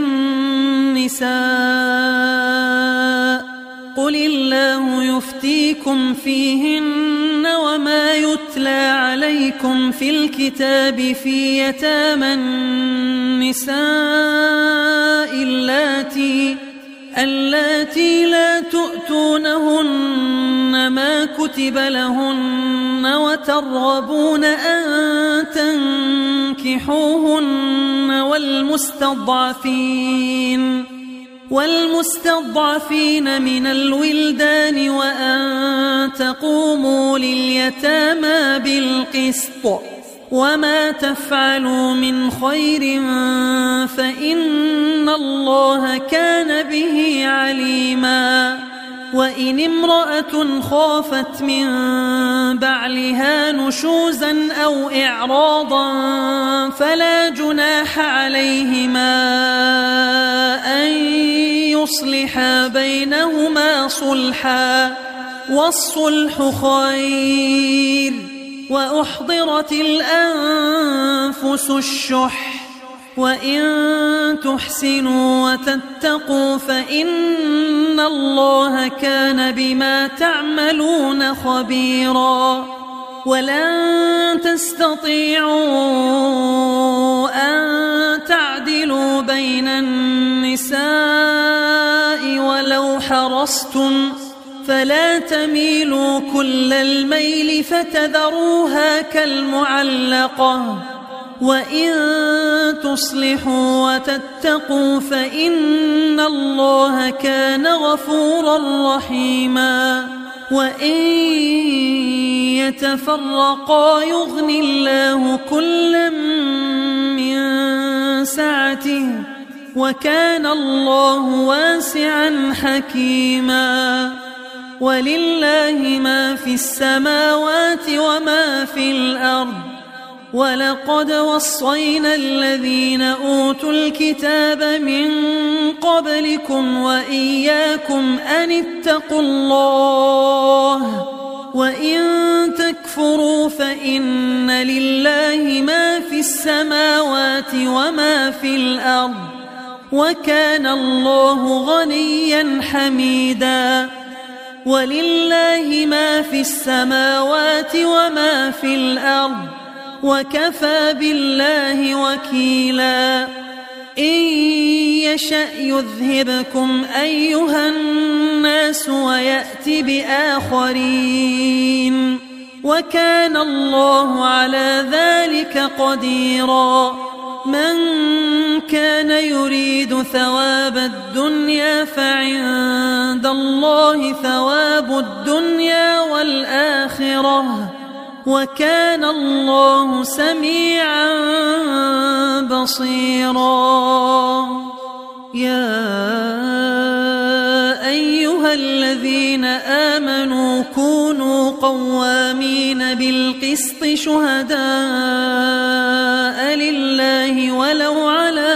النساء قل الله يفتيكم فيهن وما يتلى عليكم في الكتاب في يتامى النساء اللاتي اللاتي لا تؤتونهن ما كتب لهن وترغبون أن تنكحوهن والمستضعفين والمستضعفين من الولدان وأن تقوموا لليتامى بالقسط وما تفعلوا من خير فإن الله كان به عليما وإن امرأة خافت من بعلها نشوزا أو إعراضا فلا جناح عليهما أن يصلحا بينهما صلحا والصلح خير وأحضرت الأنفس الشح وإن تحسنوا وتتقوا فإن الله كان بما تعملون خبيرا ولن تستطيعوا أن تعدلوا بين النساء ولو حرصتم فلا تميلوا كل الميل فتذروها كالمعلقة وإن تصلحوا وتتقوا فإن الله كان غفورا رحيما وإن يتفرقا يغن الله كلا من سعته وكان الله واسعا حكيما ولله ما في السماوات وما في الأرض ولقد وصينا الذين أوتوا الكتاب من قبلكم وإياكم أن اتقوا الله وإن تكفروا فإن لله ما في السماوات وما في الأرض وكان الله غنيا حميدا ولله ما في السماوات وما في الأرض وكفى بالله وكيلا إن يشأ يذهبكم أيها الناس ويأت بآخرين وكان الله على ذلك قديرا من كان يريد ثواب الدنيا فعند الله ثواب الدنيا والآخرة وكان الله سميعا بصيرا يا أيها الذين آمنوا كونوا قوامين بالقسط شهداء لله ولو على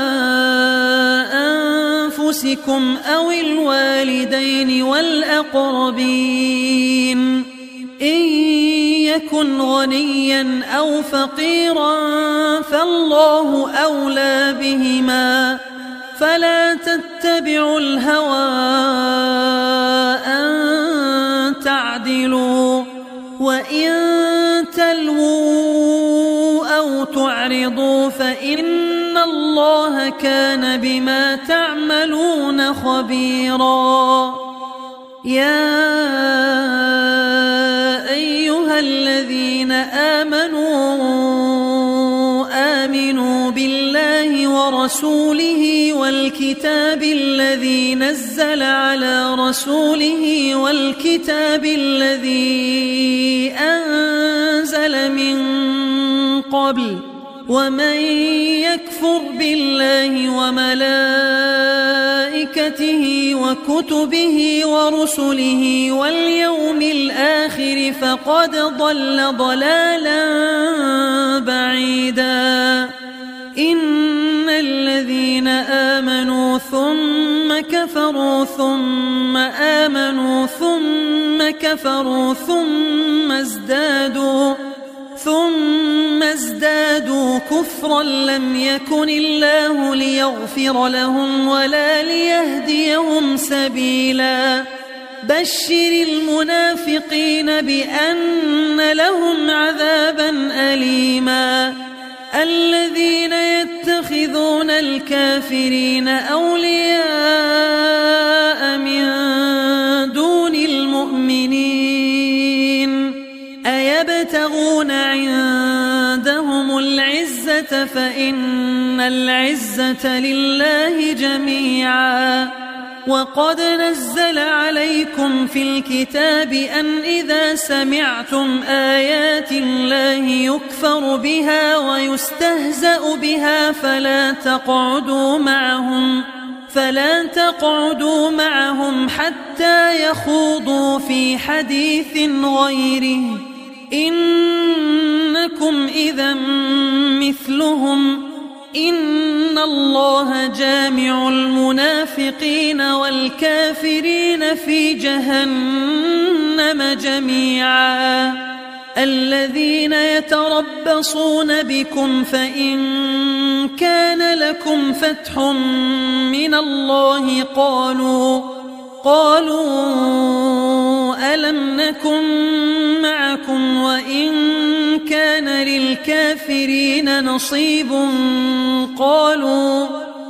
أنفسكم أو الوالدين والأقربين إن يكن غنيا أو فقيرا فالله أولى بهما فلا تتبعوا الهوى أن تعدلوا وإن تلووا أو تعرضوا فإن الله كان بما تعملون خبيرا يا أيها الذين آمنوا آمنوا بالله ورسوله والكتاب الذي نزل على رسوله والكتاب الذي أنزل من قبل ومن يكفر بالله وملائكته وكتبه ورسله واليوم الآخر فقد ضل ضلالا بعيدا إن الذين آمنوا ثم كفروا ثم آمنوا ثم كفروا ثم ازدادوا ثم ازدادوا كفرا لم يكن الله ليغفر لهم ولا ليهديهم سبيلا بشر المنافقين بأن لهم عذابا أليما الذين يتخذون الكافرين أولياء من دون المؤمنين أيبتغون عندهم العزة فإن العزة لله جميعا وقد نزل عليكم في الكتاب أن إذا سمعتم آيات الله يكفر بها ويستهزأ بها فلا تقعدوا معهم فلا تقعدوا معهم حتى يخوضوا في حديث غيره إنكم إذا مثلهم إن الله جامع المنافقين والكافرين في جهنم جميعا الذين يتربصون بكم فإن كان لكم فتح من الله قالوا قالوا ألم نكن معكم وإن كان للكافرين نصيب قالوا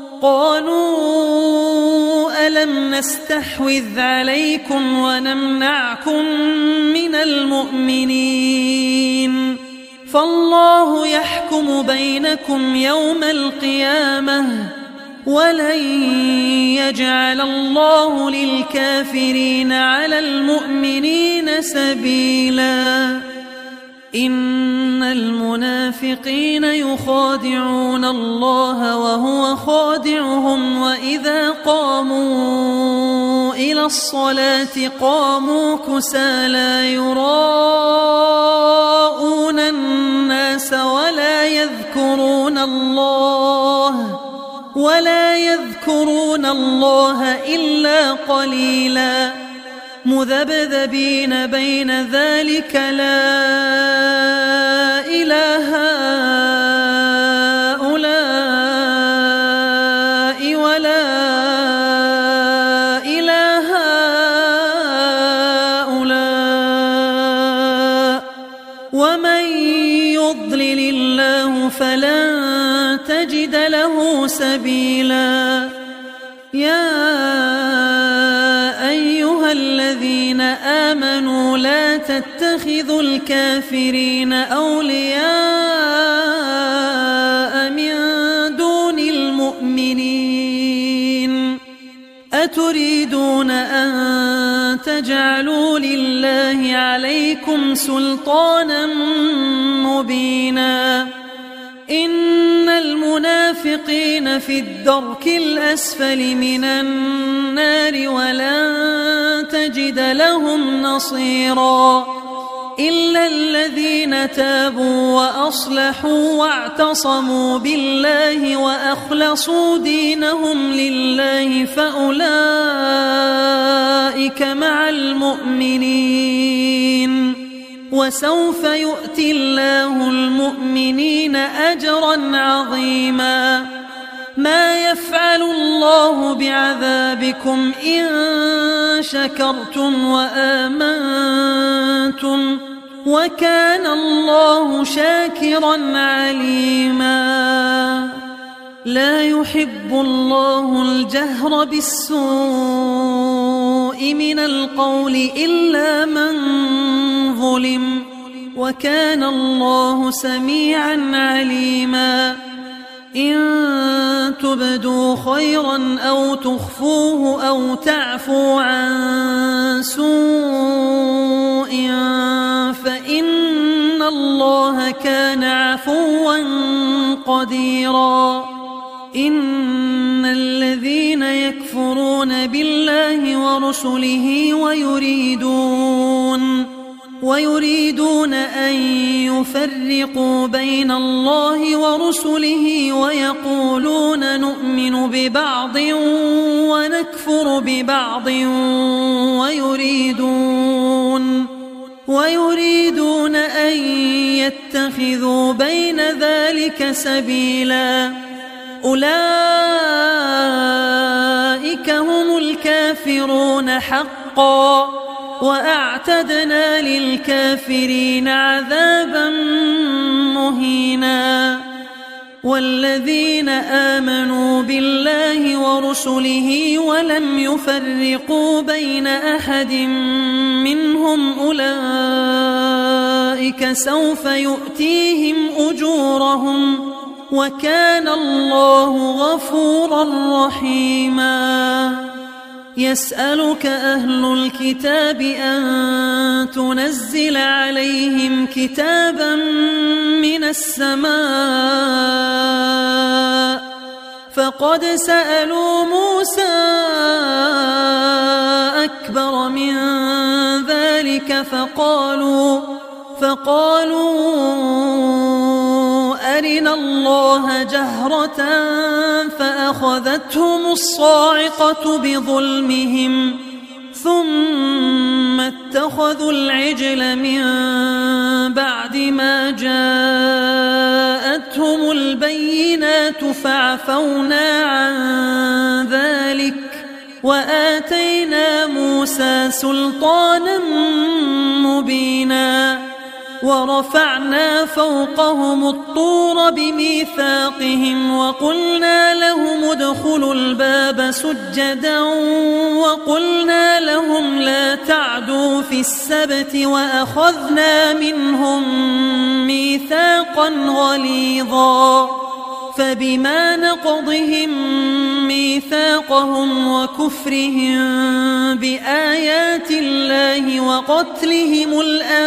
قالوا ألم نستحوذ عليكم ونمنعكم من المؤمنين فالله يحكم بينكم يوم القيامة ولن يجعل الله للكافرين على المؤمنين سبيلا إن المنافقين يخادعون الله وهو خادعهم وإذا قاموا إلى الصلاة قاموا كسالى يراءون الناس ولا يذكرون الله ولا يذكرون الله إلا قليلا مذبذبين بين ذلك لا إله هؤلاء ولا إله هؤلاء ومن يضلل الله فلن تجد له سبيلا. يا أيها الذين آمنوا لا تتخذوا الكافرين أولياء من دون المؤمنين أتريدون أن تجعلوا لله عليكم سلطانا مبينا إن المنافقين في الدرك الأسفل من النار ولن تجد لهم نصيرا إلا الذين تابوا وأصلحوا واعتصموا بالله وأخلصوا دينهم لله فأولئك مع المؤمنين وسوف يؤتي الله المؤمنين أجرا عظيما. ما يفعل الله بعذابكم إن شكرتم وآمنتم وكان الله شاكرا عليما. لا يحب الله الجهر بالسوء من القول إلا من ظلم وكان الله سميعا عليما. إن تبدوا خيرا أو تخفوه أو تعفوا عن سوء فإن الله كان عفوا قديرا. إن الذين يكفرون بالله ورسله ويريدون ويريدون أن يفرقوا بين الله ورسله ويقولون نؤمن ببعض ونكفر ببعض ويريدون ويريدون أن يتخذوا بين ذلك سبيلا. أولئك هم الكافرون حقا وأعتدنا للكافرين عذابا مهينا. والذين آمنوا بالله ورسله ولم يفرقوا بين أحد منهم أولئك سوف يؤتيهم أجورهم وكان الله غفورا رحيما. يسألك أهل الكتاب أن تنزل عليهم كتابا من السماء فقد سألوا موسى أكبر من ذلك فقالوا فقالوا أرنا الله جهرة فأخذتهم الصاعقة بظلمهم ثم اتخذوا العجل من بعد ما جاءتهم البينات فعفونا عن ذلك وآتينا موسى سلطانا مبينا. ورفعنا فوقهم الطور بميثاقهم وقلنا لهم ادخلوا الباب سجدا وقلنا لهم لا تعدوا في السبت وأخذنا منهم ميثاقا غليظا. فبما نقضهم ميثاقهم وكفرهم بآيات الله وقتلهم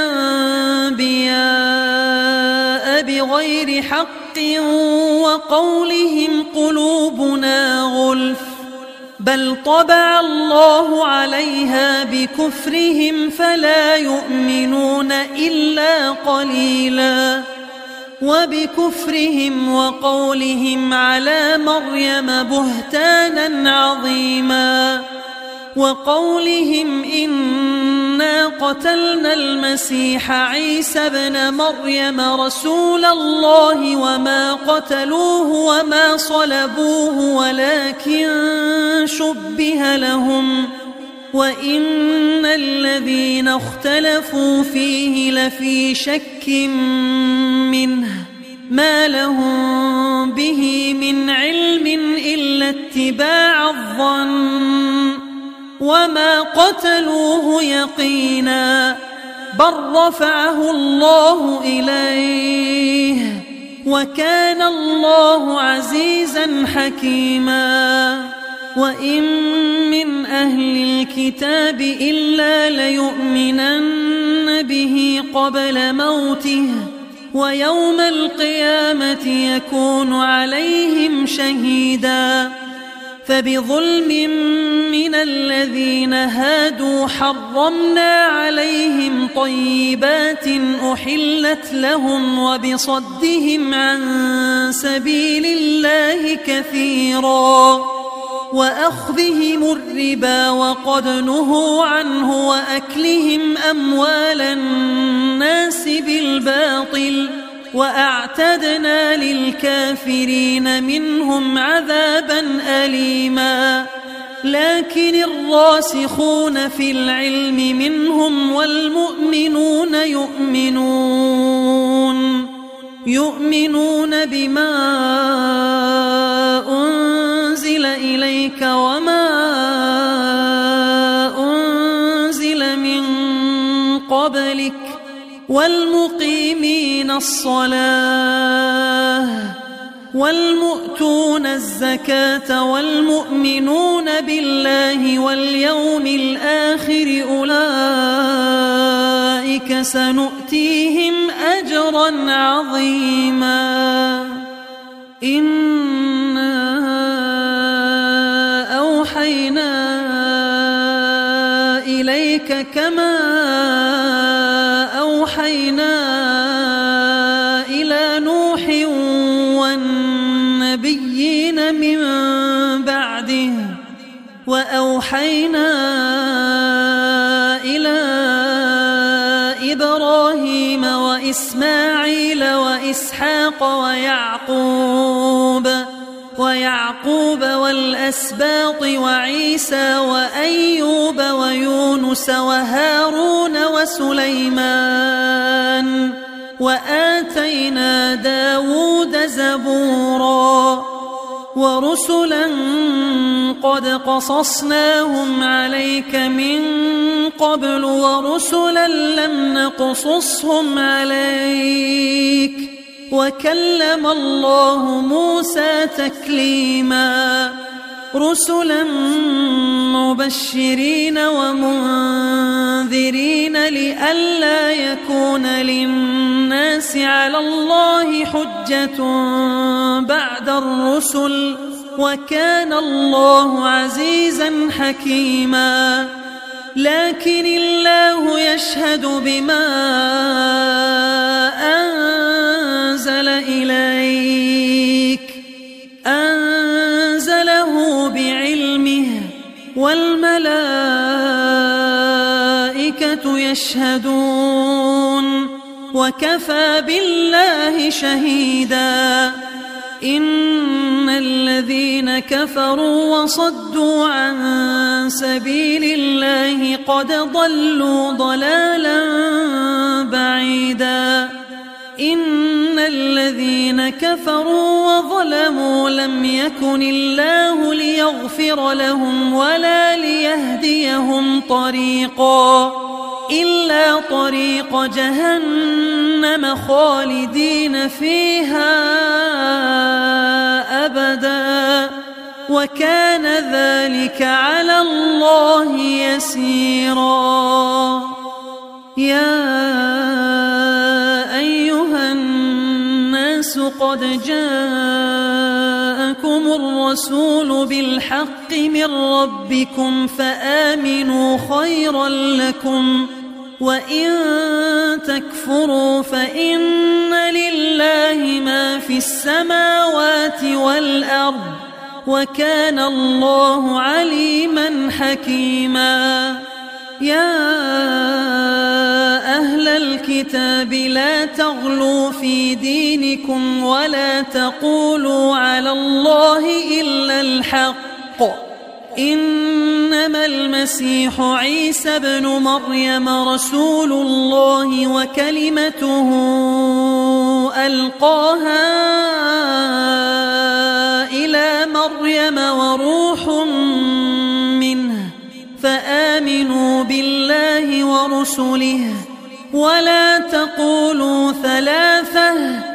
الأنبياء بغير حق وقولهم قلوبنا غلف بل طبع الله عليها بكفرهم فلا يؤمنون إلا قليلا وبكفرهم وقولهم على مريم بهتانا عظيما وقولهم إنا قتلنا المسيح عيسى ابن مريم رسول الله وما قتلوه وما صلبوه ولكن شبه لهم وإن الذين اختلفوا فيه لفي شك منه ما لهم به من علم إلا اتباع الظن وما قتلوه يقينا بل رفعه الله إليه وكان الله عزيزا حكيما وإن من أهل الكتاب إلا ليؤمنن به قبل موته ويوم القيامة يكون عليهم شهيدا فبظلم من الذين هادوا حرمنا عليهم طيبات أحلت لهم وبصدهم عن سبيل الله كثيرا وأخذهم الربا وقد نهوا عنه وأكلهم أموال الناس بالباطل وأعتدنا للكافرين منهم عذابا أليما لكن الراسخون في العلم منهم والمؤمنون يؤمنون يؤمنون بما أنزل إليك وما أنزل من قبلك والمقيمين الصلاة والمؤتون الزكاة والمؤمنون بالله واليوم الآخر أولئك سنؤتيهم أجرا عظيما إنا أوحينا إليك كما أوحينا إلى نوح والنبيين من بعده وأوحينا إلى إبراهيم وإسماعيل وإسحاق ويعقوب ويعقوب والأسباط وعيسى وأيوب ويونس وهارون وسليمان وآتينا داود زبورا ورسلا قد قصصناهم عليك من قبل ورسلا لم نقصصهم عليك وكلم الله موسى تكليما رسلا مبشرين ومنذرين لئلا يكون للناس على الله حجة بعد الرسل وكان الله عزيزا حكيما لكن الله يشهد بما أنزل إليك أنزله بعلمه والملائكة يشهدون وكفى بالله شهيدا إن الذين كفروا وصدوا عن سبيل الله قد ضلوا ضلالا بعيدا إن الذين كفروا وظلموا لم يكن الله ليغفر لهم ولا ليهديهم طريقا إلا طريق جهنم خالدين فيها أبدا وكان ذلك على الله يسيرا يا أيها الناس قد جاء الرسول بالحق من ربكم فآمنوا خيرا لكم وإن تكفروا فإن لله ما في السماوات والأرض وكان الله عليما حكيما. يا أهل الكتاب لا تغلوا في دينكم ولا تقولوا على الله إلا الحق إنما المسيح عيسى ابن مريم رسول الله وكلمته ألقاها إلى مريم وروح منه فآمنوا بالله ورسله ولا تقولوا ثلاثة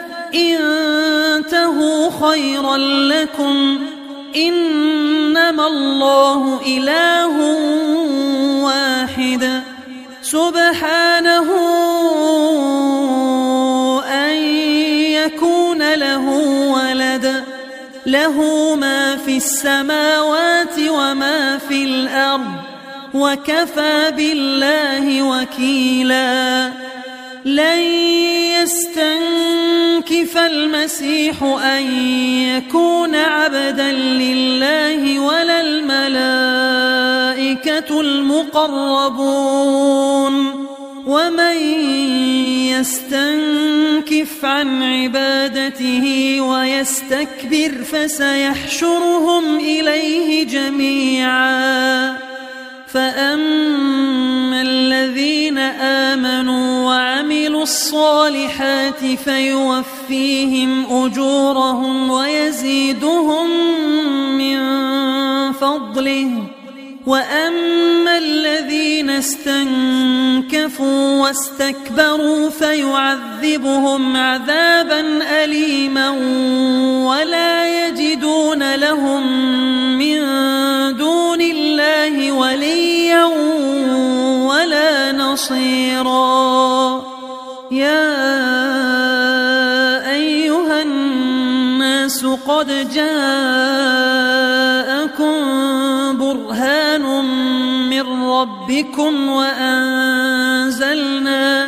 انتهوا خيرا لكم إنما الله إله واحد سبحانه أن يكون له ولد له ما في السماوات وما في الأرض وكفى بالله وكيلا. لن يستنكف المسيح أن يكون عبدا لله ولا الملائكة المقربون ومن يستنكف عن عبادته ويستكبر فسيحشرهم إليه جميعا. فأما الذين آمنوا وعملوا الصالحات فيوفيهم أجورهم ويزيدهم من فضله وأما الذين استنكفوا واستكبروا فيعذبهم عذابا أليما ولا يجدون لهم من دون الله وليا ولا نصيرا. يا أيها الناس قد جاءكم برهان من ربكم وأنزلنا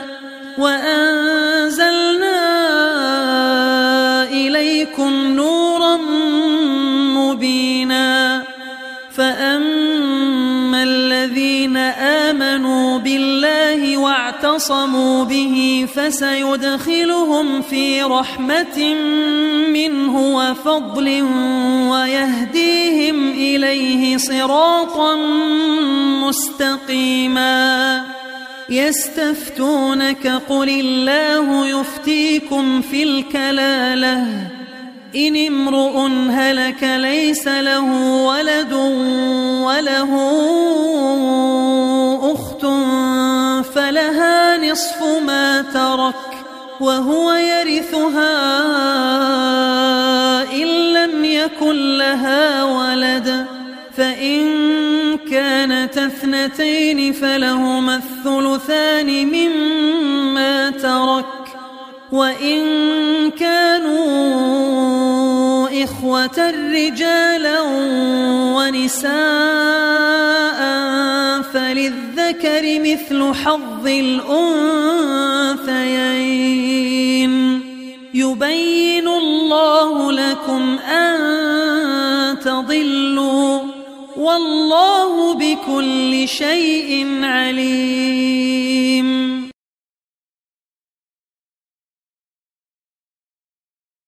وأنزلنا إليكم نورا مبينا. فأما الذين آمنوا بالله واعتصموا به فسيدخلهم في رحمة منه وفضل ويهديهم إليه صراطا مستقيما. يستفتونك قل الله يفتيكم في الكلالة إن امرؤ هلك ليس له ولد وله أخت فلها نصف ما ترك وهو يرثها إن لم يكن لها ولد فإن كانت اثنتين فلهما الثلثان مما ترك وإن كانوا إخوة رجالا ونساء فللذكر مثل حظ الأنثيين. يبين الله لكم أن تضلوا والله بكل شيء عليم.